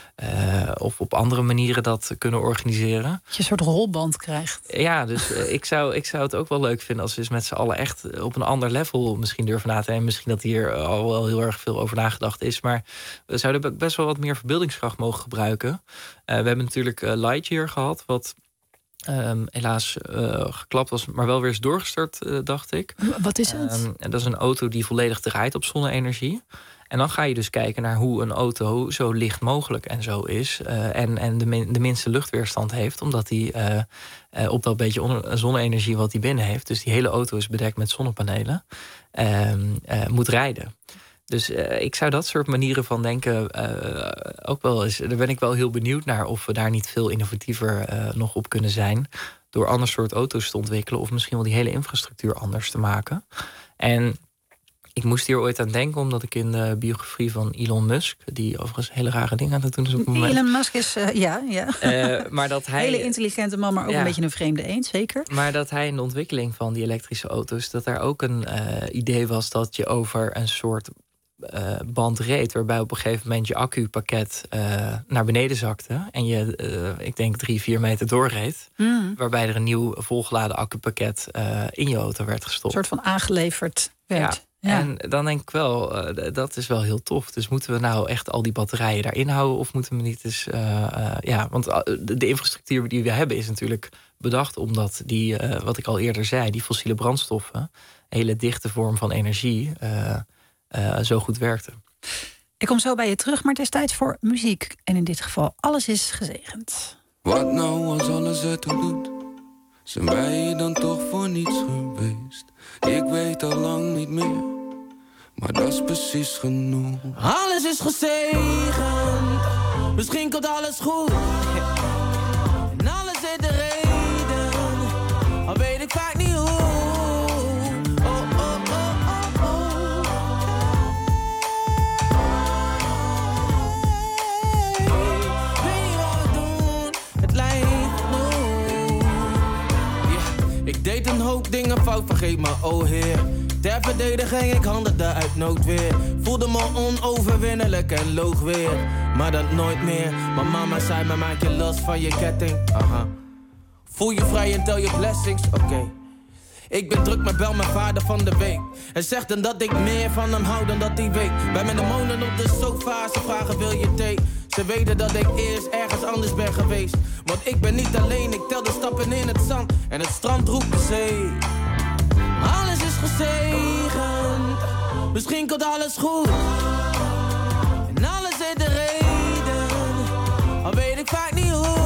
op andere manieren dat kunnen organiseren. Dat je een soort rolband krijgt. Ja, dus ik zou het ook wel leuk vinden als we eens met z'n allen echt op een ander level misschien durven na te denken. Misschien dat hier al wel heel erg veel over nagedacht is. Maar we zouden best wel wat meer verbeeldingskracht mogen gebruiken. We hebben natuurlijk Lightyear gehad, wat helaas geklapt was, maar wel weer is doorgestart, dacht ik. Wat is het? Dat is een auto die volledig draait op zonne-energie. En dan ga je dus kijken naar hoe een auto zo licht mogelijk en zo is. En de minste luchtweerstand heeft. Omdat die op dat beetje zonne-energie wat hij binnen heeft. Dus die hele auto is bedekt met zonnepanelen. Moet rijden. Dus ik zou dat soort manieren van denken ook wel eens. Daar ben ik wel heel benieuwd naar of we daar niet veel innovatiever nog op kunnen zijn. Door ander soort auto's te ontwikkelen. Of misschien wel die hele infrastructuur anders te maken. En ik moest hier ooit aan denken, omdat ik in de biografie van Elon Musk, die overigens hele rare dingen aan het doen is op het moment. Elon Musk is, maar dat hij, hele intelligente man, maar ook een beetje een vreemde eend, zeker. Maar dat hij in de ontwikkeling van die elektrische auto's, dat daar ook een idee was dat je over een soort band reed, waarbij op een gegeven moment je accupakket naar beneden zakte en je, ik denk 3-4 meter doorreed, waarbij er een nieuw volgeladen accupakket in je auto werd gestopt. Een soort van aangeleverd werd. Ja. En dan denk ik wel, dat is wel heel tof. Dus moeten we nou echt al die batterijen daarin houden? Of moeten we niet eens... want de infrastructuur die we hebben is natuurlijk bedacht omdat die, wat ik al eerder zei, die fossiele brandstoffen, een hele dichte vorm van energie, zo goed werkte. Ik kom zo bij je terug, maar het is tijd voor muziek. En in dit geval, alles is gezegend. Wat nou als alles ertoe doet? Zijn wij dan toch voor niets geweest? Ik weet al lang niet meer, maar dat is precies genoeg. Alles is gezegend, misschien komt alles goed. En alles heeft de reden, al weet ik vaak niet hoe. Ik deed een hoop dingen fout, vergeet me, oh heer. Ter verdediging, ik handelde uit noodweer. Voelde me onoverwinnelijk en loog weer. Maar dat nooit meer. Mijn mama zei me, maak je los van je ketting. Aha. Voel je vrij en tel je blessings, oké. Ik ben druk, maar bel mijn vader van de week. En zegt dan dat ik meer van hem hou dan dat hij weet. Bij mijn demonen op de sofa, ze vragen wil je thee. Ze weten dat ik eerst ergens anders ben geweest. Want ik ben niet alleen, ik tel de stappen in het zand. En het strand roept de zee. Alles is gezegend, misschien komt alles goed. En alles heeft de reden, al weet ik vaak niet hoe.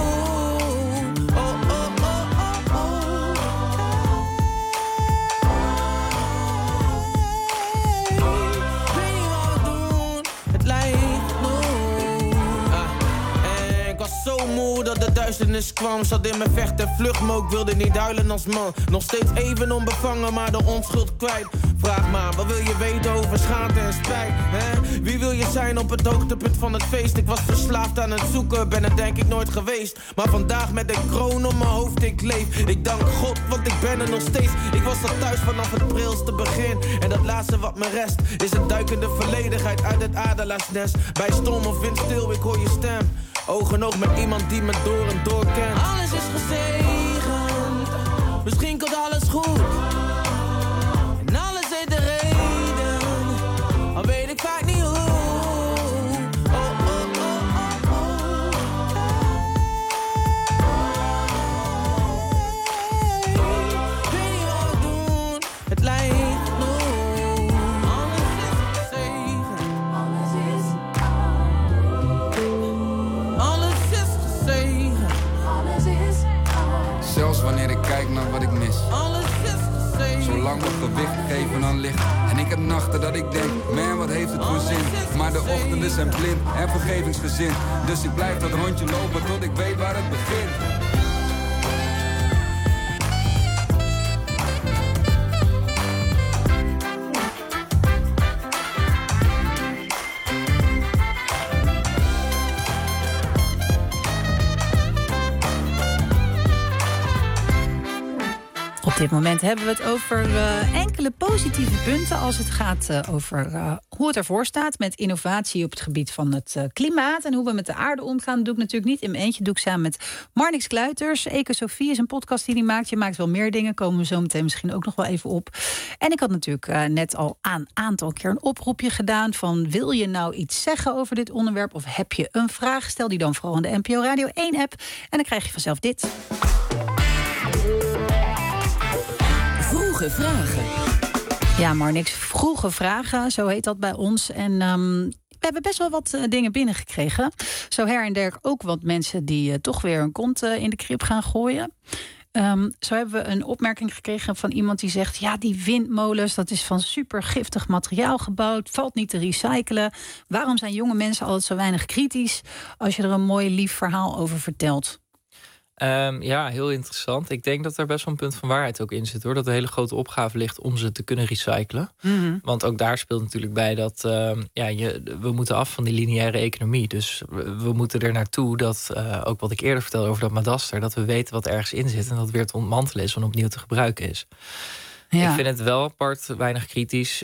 Zo moe dat de duisternis kwam. Zat in mijn vecht en vlucht, maar ik wilde niet huilen als man. Nog steeds even onbevangen, maar de onschuld kwijt. Vraag maar, wat wil je weten over schaamte en spijt? Hè? Wie wil je zijn op het hoogtepunt van het feest? Ik was verslaafd aan het zoeken, ben het denk ik nooit geweest. Maar vandaag met een kroon op mijn hoofd, ik leef. Ik dank God, want ik ben er nog steeds. Ik was al thuis vanaf het prilste begin. En dat laatste wat me rest, is een duikende volledigheid uit het adelaarsnest. Bij storm of windstil, ik hoor je stem. Oog in oog met iemand die me door en door kent. Alles is gezegend, misschien komt alles goed. En alles heeft de reden, al weet ik vaak niet hoe. Weet niet wat we doen, het lijkt genoeg. Alles is gezegend. Alles is Zelfs wanneer ik kijk naar wat ik mis. Alles is gezegend. Zolang we gewicht geven aan licht, En ik heb nachten dat ik denk, man, wat heeft het voor zin? Maar de ochtenden zijn blind en vergevingsgezind. Dus ik blijf dat rondje lopen tot ik weet waar het begint. Op dit moment hebben we het over enkele positieve punten als het gaat over hoe het ervoor staat met innovatie op het gebied van het klimaat en hoe we met de aarde omgaan. Dat doe ik natuurlijk niet in mijn eentje, doe ik samen met Marnix Kluiters. Ecosofie is een podcast die hij maakt. Je maakt wel meer dingen, komen we zo meteen misschien ook nog wel even op. En ik had natuurlijk net al een aantal keer een oproepje gedaan van wil je nou iets zeggen over dit onderwerp of heb je een vraag? Stel die dan vooral in de NPO Radio 1 app en dan krijg je vanzelf dit. Vroege vragen. Ja, Marnix, vroege vragen, zo heet dat bij ons. En we hebben best wel wat dingen binnengekregen. Zo her en der ook wat mensen die toch weer een kont in de krib gaan gooien. Zo hebben we een opmerking gekregen van iemand die zegt, ja, die windmolens, dat is van super giftig materiaal gebouwd, valt niet te recyclen. Waarom zijn jonge mensen altijd zo weinig kritisch als je er een mooi lief verhaal over vertelt? Ja, heel interessant. Ik denk dat er best wel een punt van waarheid ook in zit, hoor. Dat er een hele grote opgave ligt om ze te kunnen recyclen. Mm-hmm. Want ook daar speelt natuurlijk bij dat we moeten af van die lineaire economie. Dus we moeten er naartoe dat, ook wat ik eerder vertelde over dat madaster, dat we weten wat ergens in zit en dat het weer te ontmantelen is en opnieuw te gebruiken is. Ja. Ik vind het wel apart, weinig kritisch.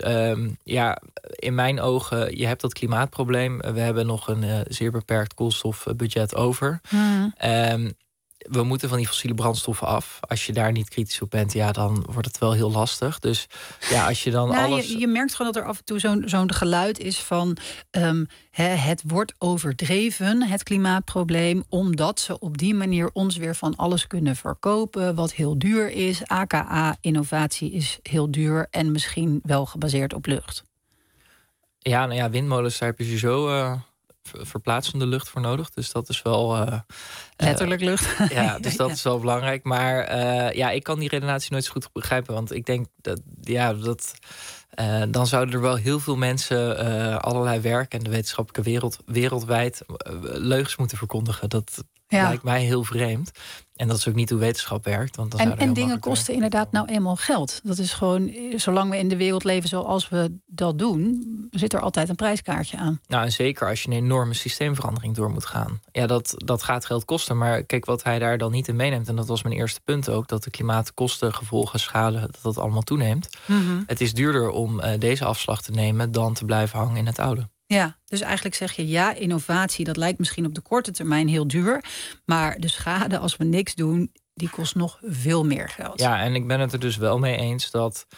In mijn ogen, je hebt dat klimaatprobleem. We hebben nog een zeer beperkt koolstofbudget over. Mm-hmm. We moeten van die fossiele brandstoffen af. Als je daar niet kritisch op bent, ja, dan wordt het wel heel lastig. Dus ja, als je dan alles... Je merkt gewoon dat er af en toe zo'n geluid is van het wordt overdreven, het klimaatprobleem, omdat ze op die manier ons weer van alles kunnen verkopen wat heel duur is. AKA, innovatie is heel duur en misschien wel gebaseerd op lucht. Ja, nou ja, windmolens, daar heb je sowieso verplaatsende lucht voor nodig. Dus dat is wel... letterlijk lucht. Ja, dus dat is wel belangrijk. Maar ik kan die redenatie nooit zo goed begrijpen. Want ik denk dat dan zouden er wel heel veel mensen allerlei werk en de wetenschappelijke wereld wereldwijd leugens moeten verkondigen. Dat lijkt mij heel vreemd. En dat is ook niet hoe wetenschap werkt. Want dan en dingen kosten inderdaad nou eenmaal geld. Dat is gewoon, zolang we in de wereld leven zoals we dat doen, zit er altijd een prijskaartje aan. Nou, en zeker als je een enorme systeemverandering door moet gaan. Ja, dat gaat geld kosten. Maar kijk, wat hij daar dan niet in meeneemt, en dat was mijn eerste punt ook, dat de klimaatkosten, gevolgen, schade, dat allemaal toeneemt. Mm-hmm. Het is duurder om deze afslag te nemen dan te blijven hangen in het oude. Ja, dus eigenlijk zeg je ja, innovatie, dat lijkt misschien op de korte termijn heel duur. Maar de schade als we niks doen, die kost nog veel meer geld. Ja, en ik ben het er dus wel mee eens dat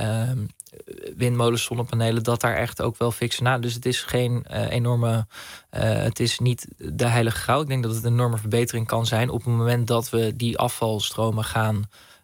windmolens, zonnepanelen, dat daar echt ook wel fixen na. Dus het is geen enorme... het is niet de heilige graal. Ik denk dat het een enorme verbetering kan zijn op het moment dat we die afvalstromen gaan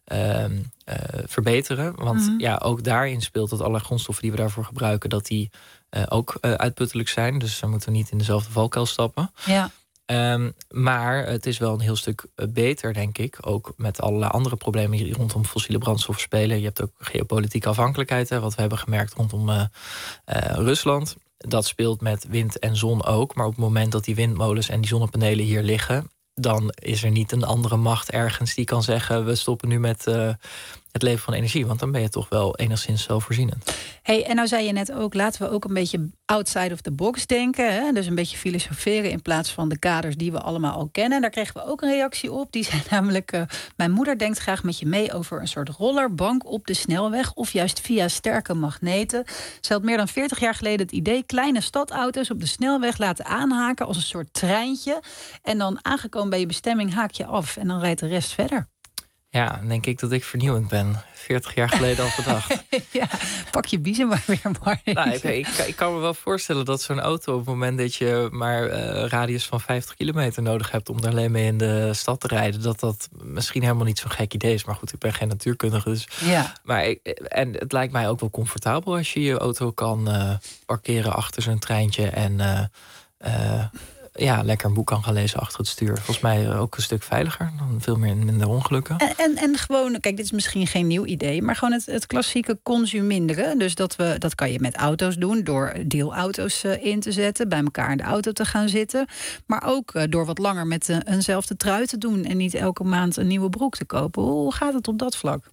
verbeteren. Want ook daarin speelt dat alle grondstoffen die we daarvoor gebruiken, dat die ook uitputtelijk zijn. Dus dan moeten we niet in dezelfde valkuil stappen. Ja. Maar het is wel een heel stuk beter, denk ik. Ook met allerlei andere problemen die rondom fossiele brandstoffen spelen. Je hebt ook geopolitieke afhankelijkheid, wat we hebben gemerkt rondom Rusland. Dat speelt met wind en zon ook. Maar op het moment dat die windmolens en die zonnepanelen hier liggen, dan is er niet een andere macht ergens die kan zeggen, we stoppen nu met het leveren van energie. Want dan ben je toch wel enigszins zelfvoorzienend. Hey, en nou zei je net ook, laten we ook een beetje outside of the box denken. Hè? Dus een beetje filosoferen in plaats van de kaders die we allemaal al kennen. Daar kregen we ook een reactie op. Die zei namelijk, mijn moeder denkt graag met je mee over een soort rollerbank op de snelweg, of juist via sterke magneten. Ze had meer dan 40 jaar geleden het idee kleine stadauto's op de snelweg laten aanhaken als een soort treintje. En dan aangekomen bij je bestemming haak je af en dan rijdt de rest verder. Ja, dan denk ik dat ik vernieuwend ben. 40 jaar geleden al gedacht. Ja, pak je biezen maar weer, Marnix. Nou, ik kan me wel voorstellen dat zo'n auto, op het moment dat je maar radius van 50 kilometer nodig hebt om daar alleen mee in de stad te rijden, dat misschien helemaal niet zo'n gek idee is. Maar goed, ik ben geen natuurkundige. Dus. Ja. En het lijkt mij ook wel comfortabel als je je auto kan parkeren achter zo'n treintje en lekker een boek kan gaan lezen achter het stuur. Volgens mij ook een stuk veiliger. Dan veel minder ongelukken. En gewoon, kijk, dit is misschien geen nieuw idee, maar gewoon het klassieke consuminderen. Dus dat kan je met auto's doen, door deelauto's in te zetten, bij elkaar in de auto te gaan zitten. Maar ook door wat langer met eenzelfde trui te doen en niet elke maand een nieuwe broek te kopen. Hoe gaat het op dat vlak?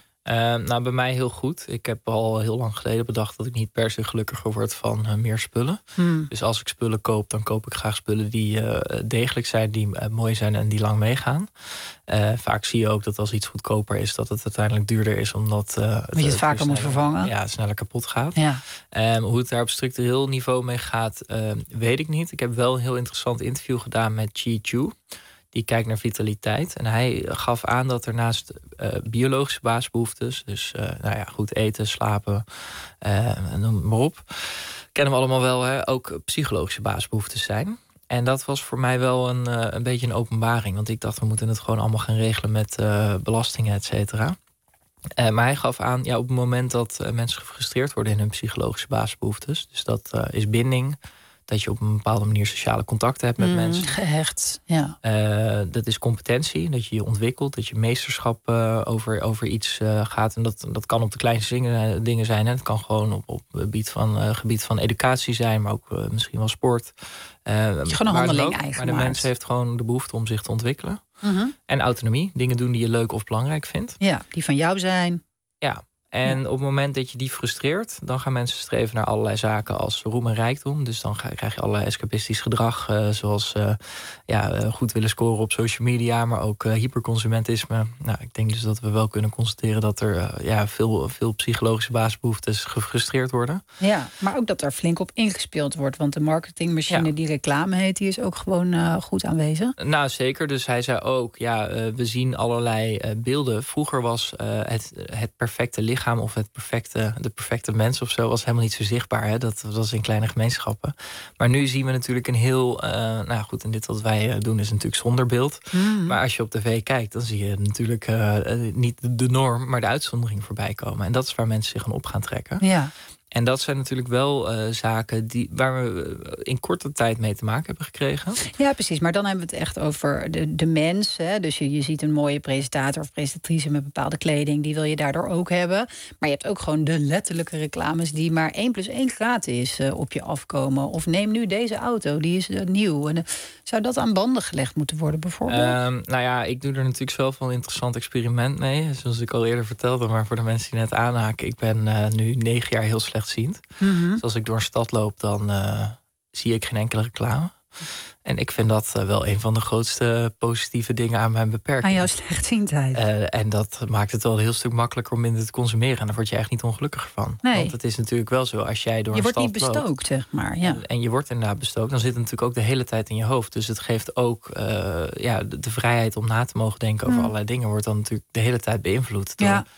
Bij mij heel goed. Ik heb al heel lang geleden bedacht dat ik niet per se gelukkiger word van meer spullen. Dus als ik spullen koop, dan koop ik graag spullen die degelijk zijn, die mooi zijn en die lang meegaan. Vaak zie je ook dat als iets goedkoper is, dat het uiteindelijk duurder is, omdat je het vaker moet vervangen. Ja, het sneller kapot gaat. Ja. Hoe het daar op structureel niveau mee gaat, weet ik niet. Ik heb wel een heel interessant interview gedaan met Chi Chu. Die kijkt naar vitaliteit. En hij gaf aan dat er naast biologische basisbehoeftes, dus goed eten, slapen, noem maar op, kennen we allemaal wel, hè, ook psychologische basisbehoeftes zijn. En dat was voor mij wel een beetje een openbaring. Want ik dacht, we moeten het gewoon allemaal gaan regelen met belastingen, et cetera. Maar hij gaf aan, op het moment dat mensen gefrustreerd worden in hun psychologische basisbehoeftes, dus dat is binding, dat je op een bepaalde manier sociale contacten hebt met mensen. Gehecht, ja. Dat is competentie, dat je je ontwikkelt, dat je meesterschap over iets gaat. En dat kan op de kleinste dingen zijn. Hè. Het kan gewoon op het gebied van educatie zijn, maar ook misschien wel sport. Dat je gewoon een handeling eigen Maar de mens heeft gewoon de behoefte om zich te ontwikkelen. En autonomie, dingen doen die je leuk of belangrijk vindt. Ja, die van jou zijn. Ja. En op het moment dat je die frustreert, dan gaan mensen streven naar allerlei zaken als roem en rijkdom. Dus dan krijg je allerlei escapistisch gedrag, zoals goed willen scoren op social media, maar ook hyperconsumentisme. Nou, ik denk dus dat we wel kunnen constateren dat er veel psychologische basisbehoeftes gefrustreerd worden. Ja, maar ook dat er flink op ingespeeld wordt, want de marketingmachine die reclame heet, die is ook gewoon goed aanwezig. Nou, zeker. Dus hij zei ook, we zien allerlei beelden. Vroeger was het perfecte lichaam of de perfecte mens of zo was helemaal niet zo zichtbaar. Hè? Dat was in kleine gemeenschappen. Maar nu zien we natuurlijk een heel... en dit wat wij doen is natuurlijk zonder beeld. Maar als je op tv kijkt, dan zie je natuurlijk niet de norm, maar de uitzondering voorbij komen. En dat is waar mensen zich op gaan trekken. Ja. En dat zijn natuurlijk wel zaken waar we in korte tijd mee te maken hebben gekregen. Ja, precies. Maar dan hebben we het echt over de mens. Hè? Dus je ziet een mooie presentator of presentatrice met bepaalde kleding. Die wil je daardoor ook hebben. Maar je hebt ook gewoon de letterlijke reclames die maar 1+1 gratis op je afkomen. Of neem nu deze auto, die is nieuw. En, zou dat aan banden gelegd moeten worden bijvoorbeeld? Ik doe er natuurlijk zelf wel een interessant experiment mee. Zoals ik al eerder vertelde, maar voor de mensen die net aanhaken. Ik ben nu 9 jaar heel slechtziend. Dus als ik door een stad loop, dan zie ik geen enkele reclame. En ik vind dat wel een van de grootste positieve dingen aan mijn beperking. Aan jouw slechtziendheid. En dat maakt het wel een heel stuk makkelijker om minder te consumeren. En daar word je echt niet ongelukkiger van. Nee. Want het is natuurlijk wel zo, als jij door een stad loopt... Je wordt niet bestookt, zeg maar. Ja. En je wordt inderdaad bestookt. Dan zit het natuurlijk ook de hele tijd in je hoofd. Dus het geeft ook de vrijheid om na te mogen denken over allerlei dingen. Wordt dan natuurlijk de hele tijd beïnvloed door... Ja.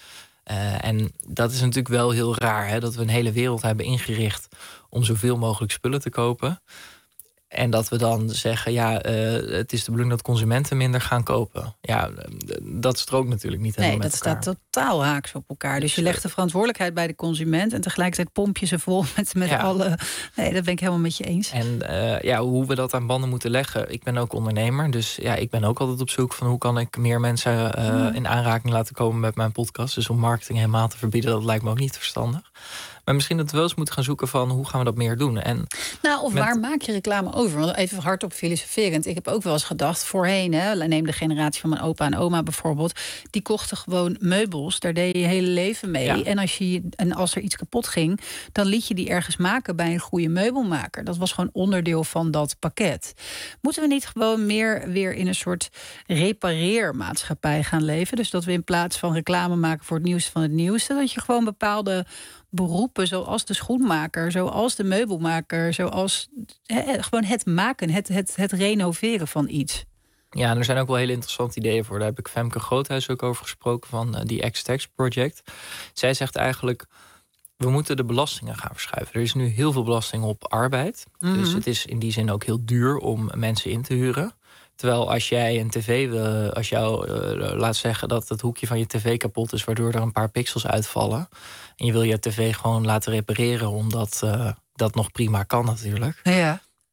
En dat is natuurlijk wel heel raar, hè, dat we een hele wereld hebben ingericht om zoveel mogelijk spullen te kopen. En dat we dan zeggen, het is de bedoeling dat consumenten minder gaan kopen. Ja, dat strookt natuurlijk niet helemaal met elkaar. Nee, dat staat totaal haaks op elkaar. Dus je legt de verantwoordelijkheid bij de consument en tegelijkertijd pomp je ze vol met alle... Nee, dat ben ik helemaal met je eens. En hoe we dat aan banden moeten leggen. Ik ben ook ondernemer, dus ik ben ook altijd op zoek van hoe kan ik meer mensen in aanraking laten komen met mijn podcast. Dus om marketing helemaal te verbieden, dat lijkt me ook niet verstandig. Maar misschien dat we wel eens moeten gaan zoeken van hoe gaan we dat meer doen. Waar maak je reclame over? Want even hardop filosoferend. Ik heb ook wel eens gedacht, voorheen, neem de generatie van mijn opa en oma bijvoorbeeld, die kochten gewoon meubels. Daar deed je je hele leven mee. Ja. En als er iets kapot ging, dan liet je die ergens maken bij een goede meubelmaker. Dat was gewoon onderdeel van dat pakket. Moeten we niet gewoon meer weer in een soort repareermaatschappij gaan leven? Dus dat we in plaats van reclame maken voor het nieuwste van het nieuwste, dat je gewoon bepaalde beroepen, zoals de schoenmaker, zoals de meubelmaker, zoals gewoon het maken, het renoveren van iets. Ja, en er zijn ook wel hele interessante ideeën voor. Daar heb ik Femke Groothuis ook over gesproken van die X-Tax Project. Zij zegt eigenlijk, we moeten de belastingen gaan verschuiven. Er is nu heel veel belasting op arbeid. Dus het is in die zin ook heel duur om mensen in te huren. Terwijl als jij een tv wil, als jou laat zeggen dat het hoekje van je tv kapot is, waardoor er een paar pixels uitvallen, en je wil je tv gewoon laten repareren, omdat dat nog prima kan natuurlijk. Ja.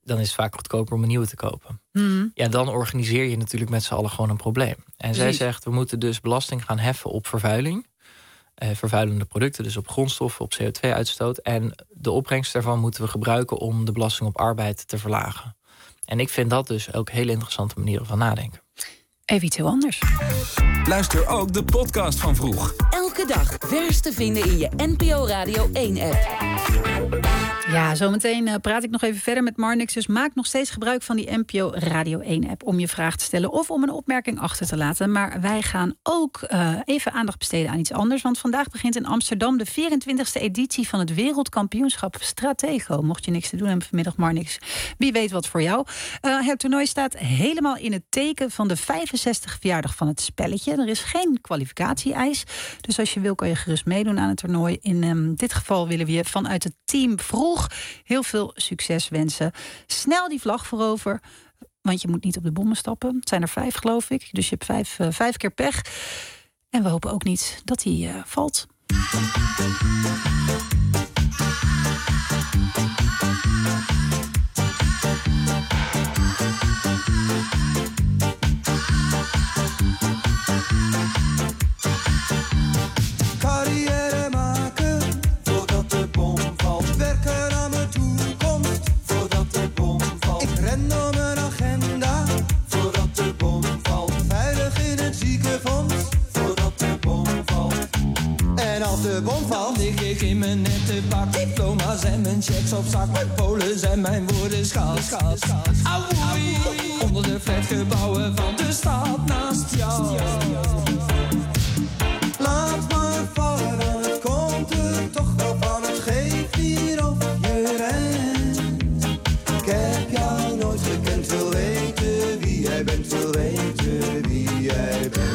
dan is het vaak goedkoper om een nieuwe te kopen. Ja, dan organiseer je natuurlijk met z'n allen gewoon een probleem. En zij zegt, we moeten dus belasting gaan heffen op vervuiling. Vervuilende producten, dus op grondstoffen, op CO2-uitstoot. En de opbrengst daarvan moeten we gebruiken om de belasting op arbeid te verlagen. En ik vind dat dus ook hele interessante manieren van nadenken. Even iets heel anders. Luister ook de podcast van Vroeg. Elke dag vers te vinden in je NPO Radio 1-app. Ja, zometeen praat ik nog even verder met Marnix. Dus maak nog steeds gebruik van die NPO Radio 1-app... om je vraag te stellen of om een opmerking achter te laten. Maar wij gaan ook even aandacht besteden aan iets anders. Want vandaag begint in Amsterdam de 24e editie... van het Wereldkampioenschap Stratego. Mocht je niks te doen hebben vanmiddag, Marnix, wie weet wat voor jou. Het toernooi staat helemaal in het teken van de 65 verjaardag van het spelletje. Er is geen kwalificatie-eis. Dus als je wil, kan je gerust meedoen aan het toernooi. In dit geval willen we je vanuit het team Vroeg heel veel succes wensen. Snel die vlag voorover, want je moet niet op de bommen stappen. Het zijn er 5, geloof ik. Dus je hebt 5 keer pech. En we hopen ook niet dat hij valt. Carrière maken voordat de bom valt. Werken aan mijn toekomst voordat de bom valt. Ik ren door mijn agenda voordat de bom valt. Veilig in het ziekenfonds voordat de bom valt. En als de bom valt, lig ik in mijn nette pak. Diploma's en mijn checks op zak. Mijn polen en mijn woorden schaal. Auwoei, onder de flatgebouwen van de stad naast jou. Laat maar vallen, dan het komt er toch wel van. Het geeft hier op je rent. Ik heb jou nooit gekend, wil weten wie jij bent. Wil weten wie jij bent.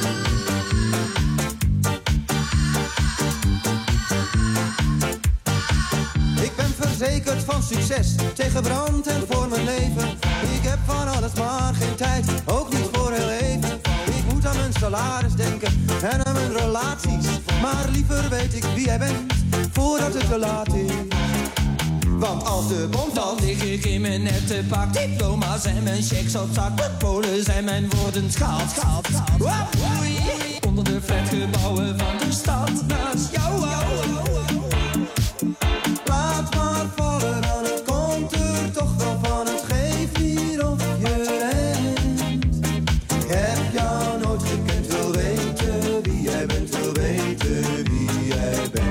Ik ben verzekerd van succes, tegen brand en voor mijn leven. Ik heb van alles maar geen tijd, ook niet voor heel even. Ik moet aan mijn salaris denken en aan mijn relaties. Maar liever weet ik wie jij bent, voordat het te laat is. Want als de bom valt, lig ik in mijn nette pak. Diploma's en mijn checks op zak. Mijn polen zijn mijn woorden schaal. Onder de flatgebouwen van de stad naast jou. Laat maar vallen, dan het komt er toch wel van. Het geeft hier op je rent. Ik heb jou nooit gekend, wil weten wie jij bent. Wil weten wie jij bent.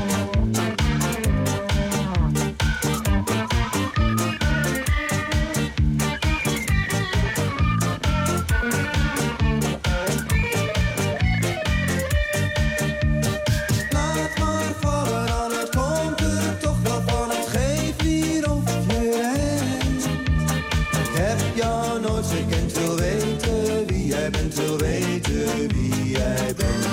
Laat maar vallen, dan het komt er toch wel van. Het geeft hier op je rent. Ik heb jou nooit gekend, wil weten wie jij bent. Wil weten wie jij bent.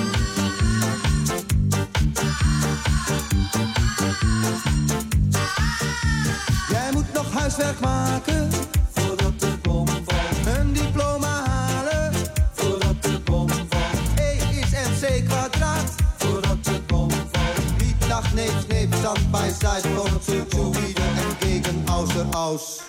Jij moet nog huiswerk maken voordat de bom valt. Een diploma halen voordat de bom valt. E is MC kwadraat voordat de bom valt. Niet nach neemt neemt stand bij side von zu wieder en gegen außer aus.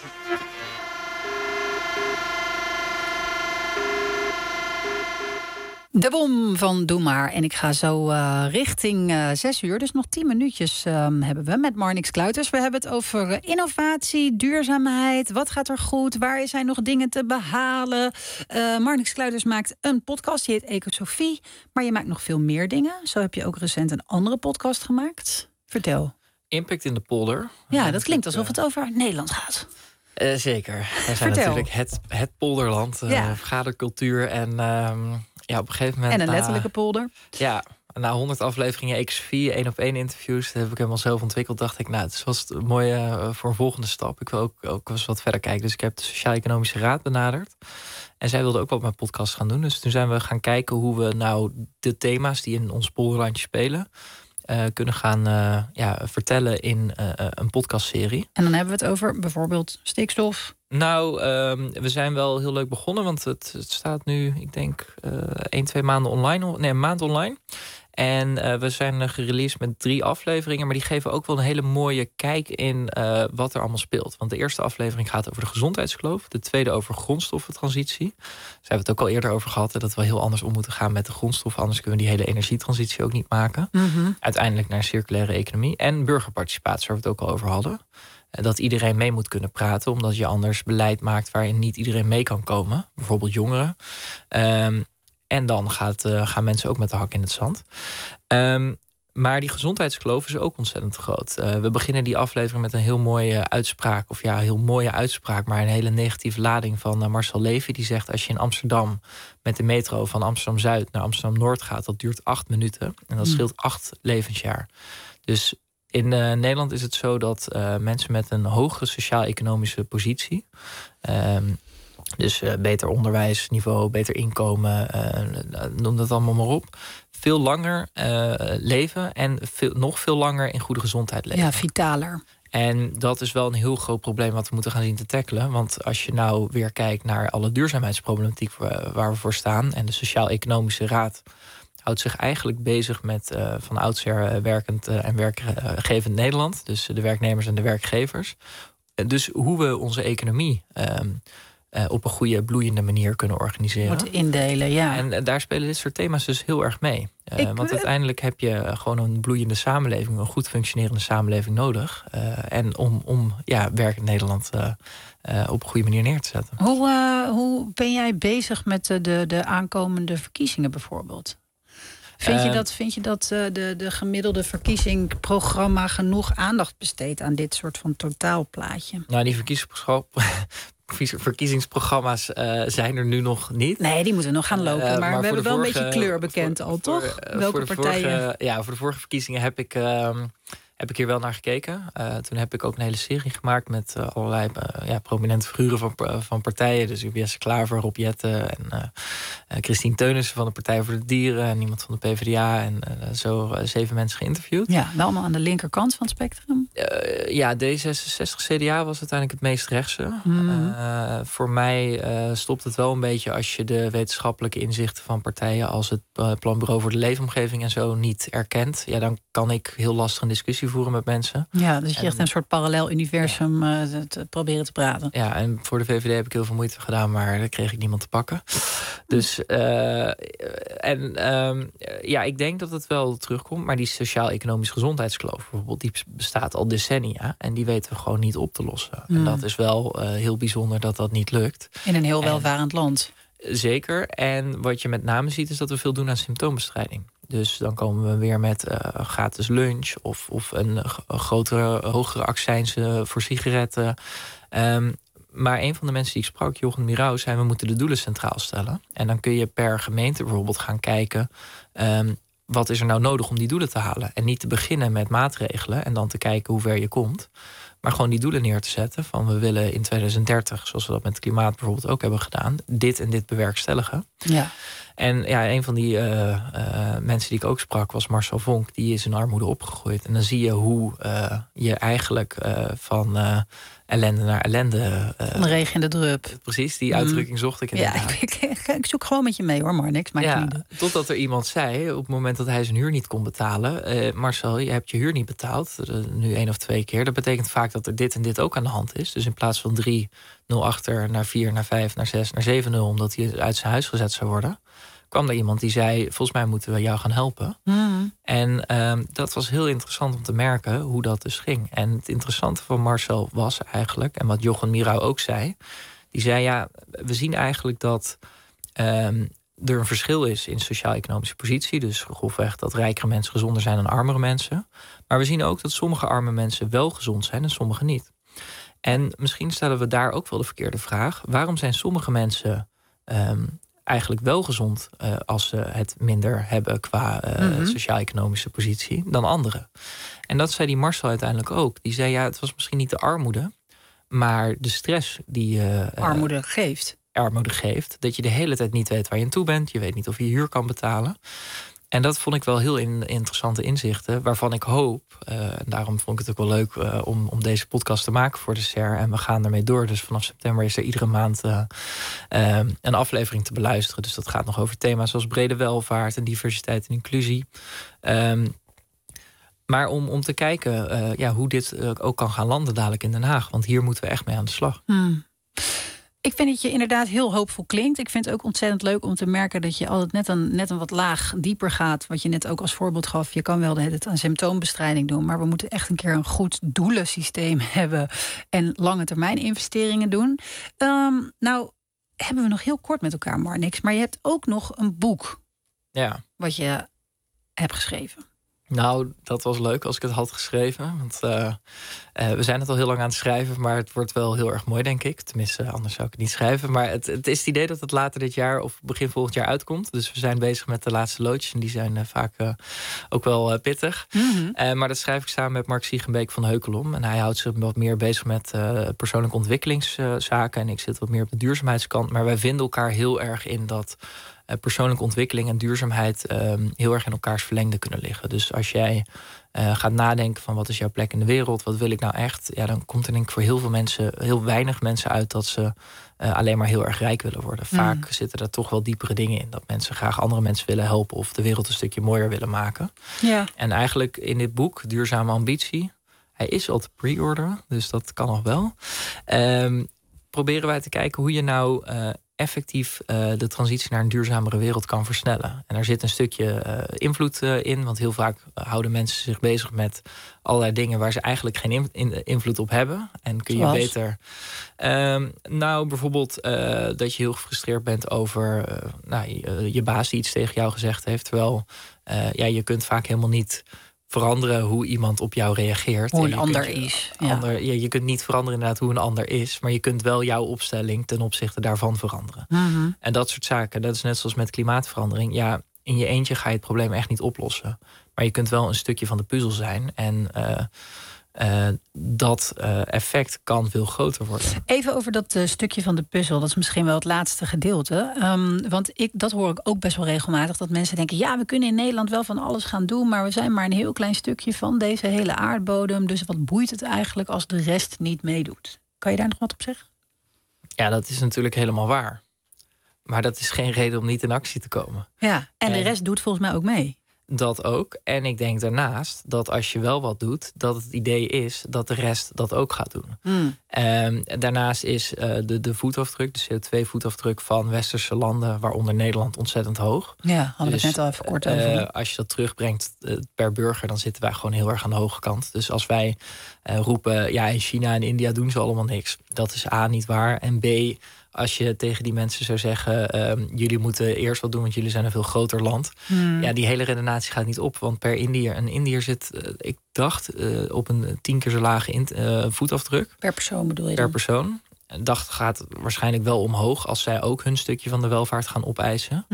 De bom van Doe Maar. En ik ga zo richting 6 uur. Dus nog 10 minuutjes hebben we met Marnix Kluiters. We hebben het over innovatie, duurzaamheid. Wat gaat er goed? Waar zijn nog dingen te behalen? Marnix Kluiters maakt een podcast. Die heet Ecosofie. Maar je maakt nog veel meer dingen. Zo heb je ook recent een andere podcast gemaakt. Vertel. Impact in de polder. Ja, dat klinkt alsof het over Nederland gaat. Zeker. Wij zijn natuurlijk het polderland. Vergadercultuur en... ja, op een gegeven moment... En een letterlijke polder. Ja, na 100 afleveringen Ecosofie, 1-op-1 interviews... dat heb ik helemaal zelf ontwikkeld. Dacht ik, nou, het was het mooie voor een volgende stap. Ik wil ook eens wat verder kijken. Dus ik heb de Sociaal-Economische Raad benaderd. En zij wilde ook wat met podcast gaan doen. Dus toen zijn we gaan kijken hoe we nou de thema's... die in ons polderlandje spelen... kunnen gaan vertellen in een podcastserie. En dan hebben we het over bijvoorbeeld stikstof... Nou, we zijn wel heel leuk begonnen, want het staat nu, ik denk, 1-2 maanden online. Nee, een maand online. En we zijn gereleased met 3 afleveringen, maar die geven ook wel een hele mooie kijk in wat er allemaal speelt. Want de eerste aflevering gaat over de gezondheidskloof, de tweede over grondstoffentransitie. Daar hebben we het ook al eerder over gehad, dat we heel anders om moeten gaan met de grondstoffen, anders kunnen we die hele energietransitie ook niet maken. Uiteindelijk naar een circulaire economie. En burgerparticipatie, waar we het ook al over hadden. Dat iedereen mee moet kunnen praten, omdat je anders beleid maakt waarin niet iedereen mee kan komen. Bijvoorbeeld jongeren. En dan gaan mensen ook met de hak in het zand. Maar die gezondheidskloof is ook ontzettend groot. We beginnen die aflevering met een heel mooie uitspraak. Of ja, heel mooie uitspraak, maar een hele negatieve lading van Marcel Levy. Die zegt, als je in Amsterdam met de metro van Amsterdam-Zuid naar Amsterdam-Noord gaat, dat duurt 8 minuten. En dat scheelt 8 levensjaar. Dus in Nederland is het zo dat mensen met een hogere sociaal-economische positie, dus beter onderwijsniveau, beter inkomen, noem dat allemaal maar op, veel langer leven en nog veel langer in goede gezondheid leven. Ja, vitaler. En dat is wel een heel groot probleem wat we moeten gaan zien te tackelen. Want als je nou weer kijkt naar alle duurzaamheidsproblematiek waar we voor staan, en de Sociaal-Economische Raad houdt zich eigenlijk bezig met van oudsher werkend en werkgevend Nederland. Dus de werknemers en de werkgevers. Dus hoe we onze economie op een goede, bloeiende manier kunnen organiseren. Moeten indelen, ja. En daar spelen dit soort thema's dus heel erg mee. Want uiteindelijk heb je gewoon een bloeiende samenleving, een goed functionerende samenleving nodig. En om werkend Nederland op een goede manier neer te zetten. Hoe ben jij bezig met de aankomende verkiezingen bijvoorbeeld? Vind je dat de gemiddelde verkiezingsprogramma genoeg aandacht besteedt aan dit soort van totaalplaatje? Nou, die verkiezingsprogramma's zijn er nu nog niet. Nee, die moeten nog gaan lopen. Maar we hebben wel een beetje kleur bekend toch? Welke partijen? Voor de vorige verkiezingen heb ik hier wel naar gekeken. Toen heb ik ook een hele serie gemaakt met allerlei prominente figuren van partijen. Dus Jesse Klaver, Rob Jetten en Christine Teunissen van de Partij voor de Dieren en iemand van de PvdA. En zo 7 mensen geïnterviewd. Ja, wel allemaal aan de linkerkant van het spectrum. D66 CDA was uiteindelijk het meest rechtse. Voor mij stopt het wel een beetje als je de wetenschappelijke inzichten van partijen als het Planbureau voor de Leefomgeving en zo niet erkent. Ja, dan kan ik heel lastig een discussie voeren met mensen. Ja, dus je echt een soort parallel universum te proberen te praten. Ja, en voor de VVD heb ik heel veel moeite gedaan, maar daar kreeg ik niemand te pakken. Dus ik denk dat het wel terugkomt, maar die sociaal-economische gezondheidskloof bijvoorbeeld, die bestaat al decennia en die weten we gewoon niet op te lossen. En dat is wel heel bijzonder dat dat niet lukt. In een heel welvarend land. Zeker. En wat je met name ziet is dat we veel doen aan symptoombestrijding. Dus dan komen we weer met gratis lunch of een hogere accijnzen voor sigaretten. Maar een van de mensen die ik sprak, Jochem Miraus, zei we moeten de doelen centraal stellen. En dan kun je per gemeente bijvoorbeeld gaan kijken, wat is er nou nodig om die doelen te halen? En niet te beginnen met maatregelen en dan te kijken hoe ver je komt. Maar gewoon die doelen neer te zetten van we willen in 2030, zoals we dat met het klimaat bijvoorbeeld ook hebben gedaan, dit en dit bewerkstelligen. Ja. En een van die mensen die ik ook sprak was Marcel Vonk. Die is in armoede opgegroeid. En dan zie je hoe je eigenlijk van ellende naar ellende... van de regen in de drup. Precies, die uitdrukking zocht ik inderdaad. Ja, ik zoek gewoon met je mee hoor, maar niks. Totdat er iemand zei, op het moment dat hij zijn huur niet kon betalen... Marcel, je hebt je huur niet betaald, nu 1 of 2 keer. Dat betekent vaak dat er dit en dit ook aan de hand is. Dus in plaats van 3-0 achter, naar 4, naar 5, naar 6, naar 7-0... omdat hij uit zijn huis gezet zou worden... kwam er iemand die zei, volgens mij moeten we jou gaan helpen. En dat was heel interessant om te merken hoe dat dus ging. En het interessante van Marcel was eigenlijk, en wat Jochem Mirau ook zei, die zei, we zien eigenlijk dat er een verschil is in sociaal-economische positie. Dus grofweg dat rijkere mensen gezonder zijn dan armere mensen. Maar we zien ook dat sommige arme mensen wel gezond zijn en sommige niet. En misschien stellen we daar ook wel de verkeerde vraag. Waarom zijn sommige mensen eigenlijk wel gezond als ze het minder hebben qua sociaal-economische positie dan anderen? En dat zei die Marcel uiteindelijk ook. Die zei, het was misschien niet de armoede, maar de stress die armoede geeft. Dat je de hele tijd niet weet waar je aan toe bent. Je weet niet of je huur kan betalen. En dat vond ik wel heel interessante inzichten, waarvan ik hoop, en daarom vond ik het ook wel leuk om deze podcast te maken voor de SER. En we gaan ermee door. Dus vanaf september is er iedere maand een aflevering te beluisteren. Dus dat gaat nog over thema's zoals brede welvaart en diversiteit en inclusie. Maar om te kijken hoe dit ook kan gaan landen dadelijk in Den Haag. Want hier moeten we echt mee aan de slag. Ik vind dat je inderdaad heel hoopvol klinkt. Ik vind het ook ontzettend leuk om te merken dat je altijd net een wat laag dieper gaat. Wat je net ook als voorbeeld gaf. Je kan wel het aan symptoombestrijding doen. Maar we moeten echt een keer een goed doelensysteem hebben. En lange termijn investeringen doen. Nou hebben we nog heel kort met elkaar, Marnix. Maar je hebt ook nog een boek. Ja. Wat je hebt geschreven. Nou, dat was leuk als ik het had geschreven. Want we zijn het al heel lang aan het schrijven, maar het wordt wel heel erg mooi, denk ik. Tenminste, anders zou ik het niet schrijven. Maar het is het idee dat het later dit jaar of begin volgend jaar uitkomt. Dus we zijn bezig met de laatste loodjes. En die zijn vaak ook wel pittig. Maar dat schrijf ik samen met Mark Siegenbeek van Heukelom. En hij houdt zich wat meer bezig met persoonlijke ontwikkelingszaken. En ik zit wat meer op de duurzaamheidskant. Maar wij vinden elkaar heel erg in dat persoonlijke ontwikkeling en duurzaamheid heel erg in elkaars verlengde kunnen liggen. Dus als jij gaat nadenken van wat is jouw plek in de wereld, wat wil ik nou echt, ja, dan komt er denk ik voor heel veel mensen, heel weinig mensen uit dat ze alleen maar heel erg rijk willen worden. Vaak zitten er toch wel diepere dingen in, dat mensen graag andere mensen willen helpen of de wereld een stukje mooier willen maken. Ja. En eigenlijk in dit boek, Duurzame Ambitie, hij is al te pre-orderen, dus dat kan nog wel. Proberen wij te kijken hoe je nou effectief de transitie naar een duurzamere wereld kan versnellen. En daar zit een stukje invloed in, want heel vaak houden mensen zich bezig met allerlei dingen waar ze eigenlijk geen invloed op hebben. En kun je beter bijvoorbeeld dat je heel gefrustreerd bent over je baas die iets tegen jou gezegd heeft, terwijl je kunt vaak helemaal niet veranderen hoe iemand op jou reageert. Hoe een ander is. Je kunt niet veranderen inderdaad hoe een ander is, maar je kunt wel jouw opstelling ten opzichte daarvan veranderen. En dat soort zaken, dat is net zoals met klimaatverandering. Ja, in je eentje ga je het probleem echt niet oplossen. Maar je kunt wel een stukje van de puzzel zijn. En dat effect kan veel groter worden. Even over dat stukje van de puzzel. Dat is misschien wel het laatste gedeelte. Want dat hoor ik ook best wel regelmatig. Dat mensen denken, ja, we kunnen in Nederland wel van alles gaan doen, maar we zijn maar een heel klein stukje van deze hele aardbodem. Dus wat boeit het eigenlijk als de rest niet meedoet? Kan je daar nog wat op zeggen? Ja, dat is natuurlijk helemaal waar. Maar dat is geen reden om niet in actie te komen. Ja, en de rest doet volgens mij ook mee. Dat ook. En ik denk daarnaast dat als je wel wat doet, dat het idee is dat de rest dat ook gaat doen. Daarnaast is de voetafdruk, de CO2-voetafdruk van westerse landen, waaronder Nederland, ontzettend hoog. Ja, hadden we het net al even kort over. Als je dat terugbrengt per burger, dan zitten wij gewoon heel erg aan de hoge kant. Dus als wij roepen, ja, in China en India doen ze allemaal niks. Dat is A, niet waar. En B, als je tegen die mensen zou zeggen, jullie moeten eerst wat doen, want jullie zijn een veel groter land. Ja, die hele redenatie gaat niet op. Want per Indiër, een Indiër zit, ik dacht, op een 10 keer zo lage voetafdruk. Per persoon bedoel je per persoon. Dat gaat waarschijnlijk wel omhoog als zij ook hun stukje van de welvaart gaan opeisen.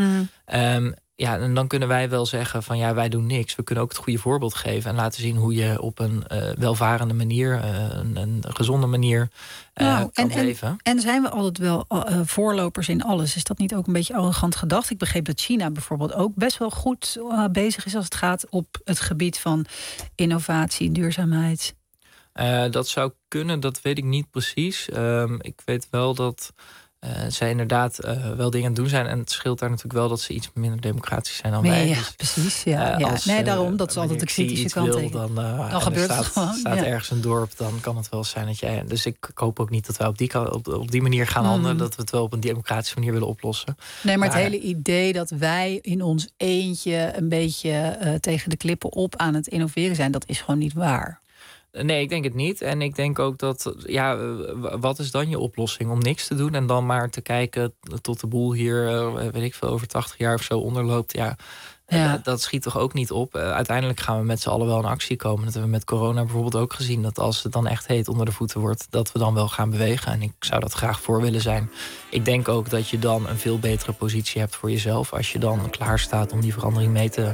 Ja, en dan kunnen wij wel zeggen van ja, wij doen niks. We kunnen ook het goede voorbeeld geven en laten zien hoe je op een welvarende manier, een gezonde manier kan leven. En zijn we altijd wel voorlopers in alles? Is dat niet ook een beetje arrogant gedacht? Ik begreep dat China bijvoorbeeld ook best wel goed bezig is als het gaat op het gebied van innovatie, duurzaamheid. Dat zou kunnen, dat weet ik niet precies. Ik weet wel dat zij inderdaad wel dingen aan het doen zijn. En het scheelt daar natuurlijk wel dat ze iets minder democratisch zijn dan wij. Ja, dus, precies. Nee, daarom, dat is altijd de kritische kant tegen. Dan gebeurt het gewoon. Staat ergens een dorp, dan kan het wel zijn dat jij... Dus ik hoop ook niet dat wij op die manier gaan handelen. Dat we het wel op een democratische manier willen oplossen. Nee, maar het hele idee dat wij in ons eentje een beetje tegen de klippen op aan het innoveren zijn, dat is gewoon niet waar. Nee, ik denk het niet. En ik denk ook dat, ja, wat is dan je oplossing? Om niks te doen en dan maar te kijken tot de boel hier, weet ik veel, over 80 jaar of zo onderloopt. Ja. Dat schiet toch ook niet op. Uiteindelijk gaan we met z'n allen wel in actie komen. Dat hebben we met corona bijvoorbeeld ook gezien. Dat als het dan echt heet onder de voeten wordt, dat we dan wel gaan bewegen. En ik zou dat graag voor willen zijn. Ik denk ook dat je dan een veel betere positie hebt voor jezelf. Als je dan klaar staat om die verandering mee te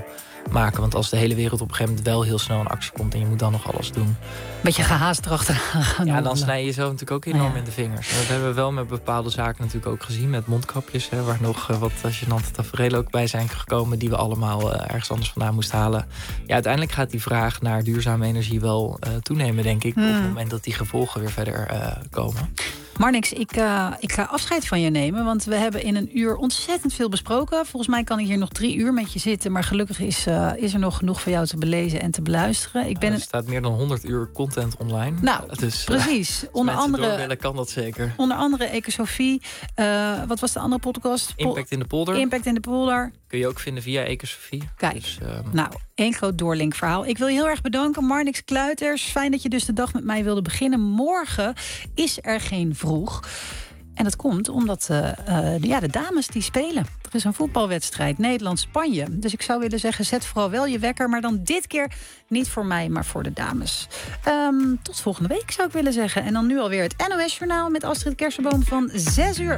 maken. Want als de hele wereld op een gegeven moment wel heel snel in actie komt... en je moet dan nog alles doen. Beetje gehaast erachteraan gaan. Ja, dan snij je jezelf natuurlijk ook enorm Ja. in de vingers. En dat hebben we wel met bepaalde zaken natuurlijk ook gezien. Met mondkapjes, hè, waar nog wat gênante tafereelen ook bij zijn gekomen... die we allemaal ergens anders vandaan moesten halen. Ja, uiteindelijk gaat die vraag naar duurzame energie wel toenemen, denk ik... op het moment dat die gevolgen weer verder komen. Marnix, ik ga afscheid van je nemen, want we hebben in een uur ontzettend veel besproken. Volgens mij kan ik hier nog 3 uur met je zitten, maar gelukkig is er nog genoeg voor jou te belezen en te beluisteren. Er staat meer dan 100 uur content online. Nou, dus, precies. Onder andere kan dat zeker. Onder andere Ecosofie. Wat was de andere podcast? Impact in de Polder. Impact in de Polder. Kun je ook vinden via Ecosofie. Kijk, dus, nou, één groot doorlinkverhaal. Ik wil je heel erg bedanken, Marnix Kluiters. Fijn dat je dus de dag met mij wilde beginnen. Morgen is er geen vroeg. En dat komt omdat de dames die spelen. Er is een voetbalwedstrijd, Nederland-Spanje. Dus ik zou willen zeggen, zet vooral wel je wekker. Maar dan dit keer niet voor mij, maar voor de dames. Tot volgende week zou ik willen zeggen. En dan nu alweer het NOS-journaal met Astrid Kersenboom van 6 uur.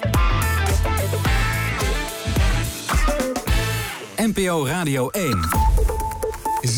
NPO Radio 1.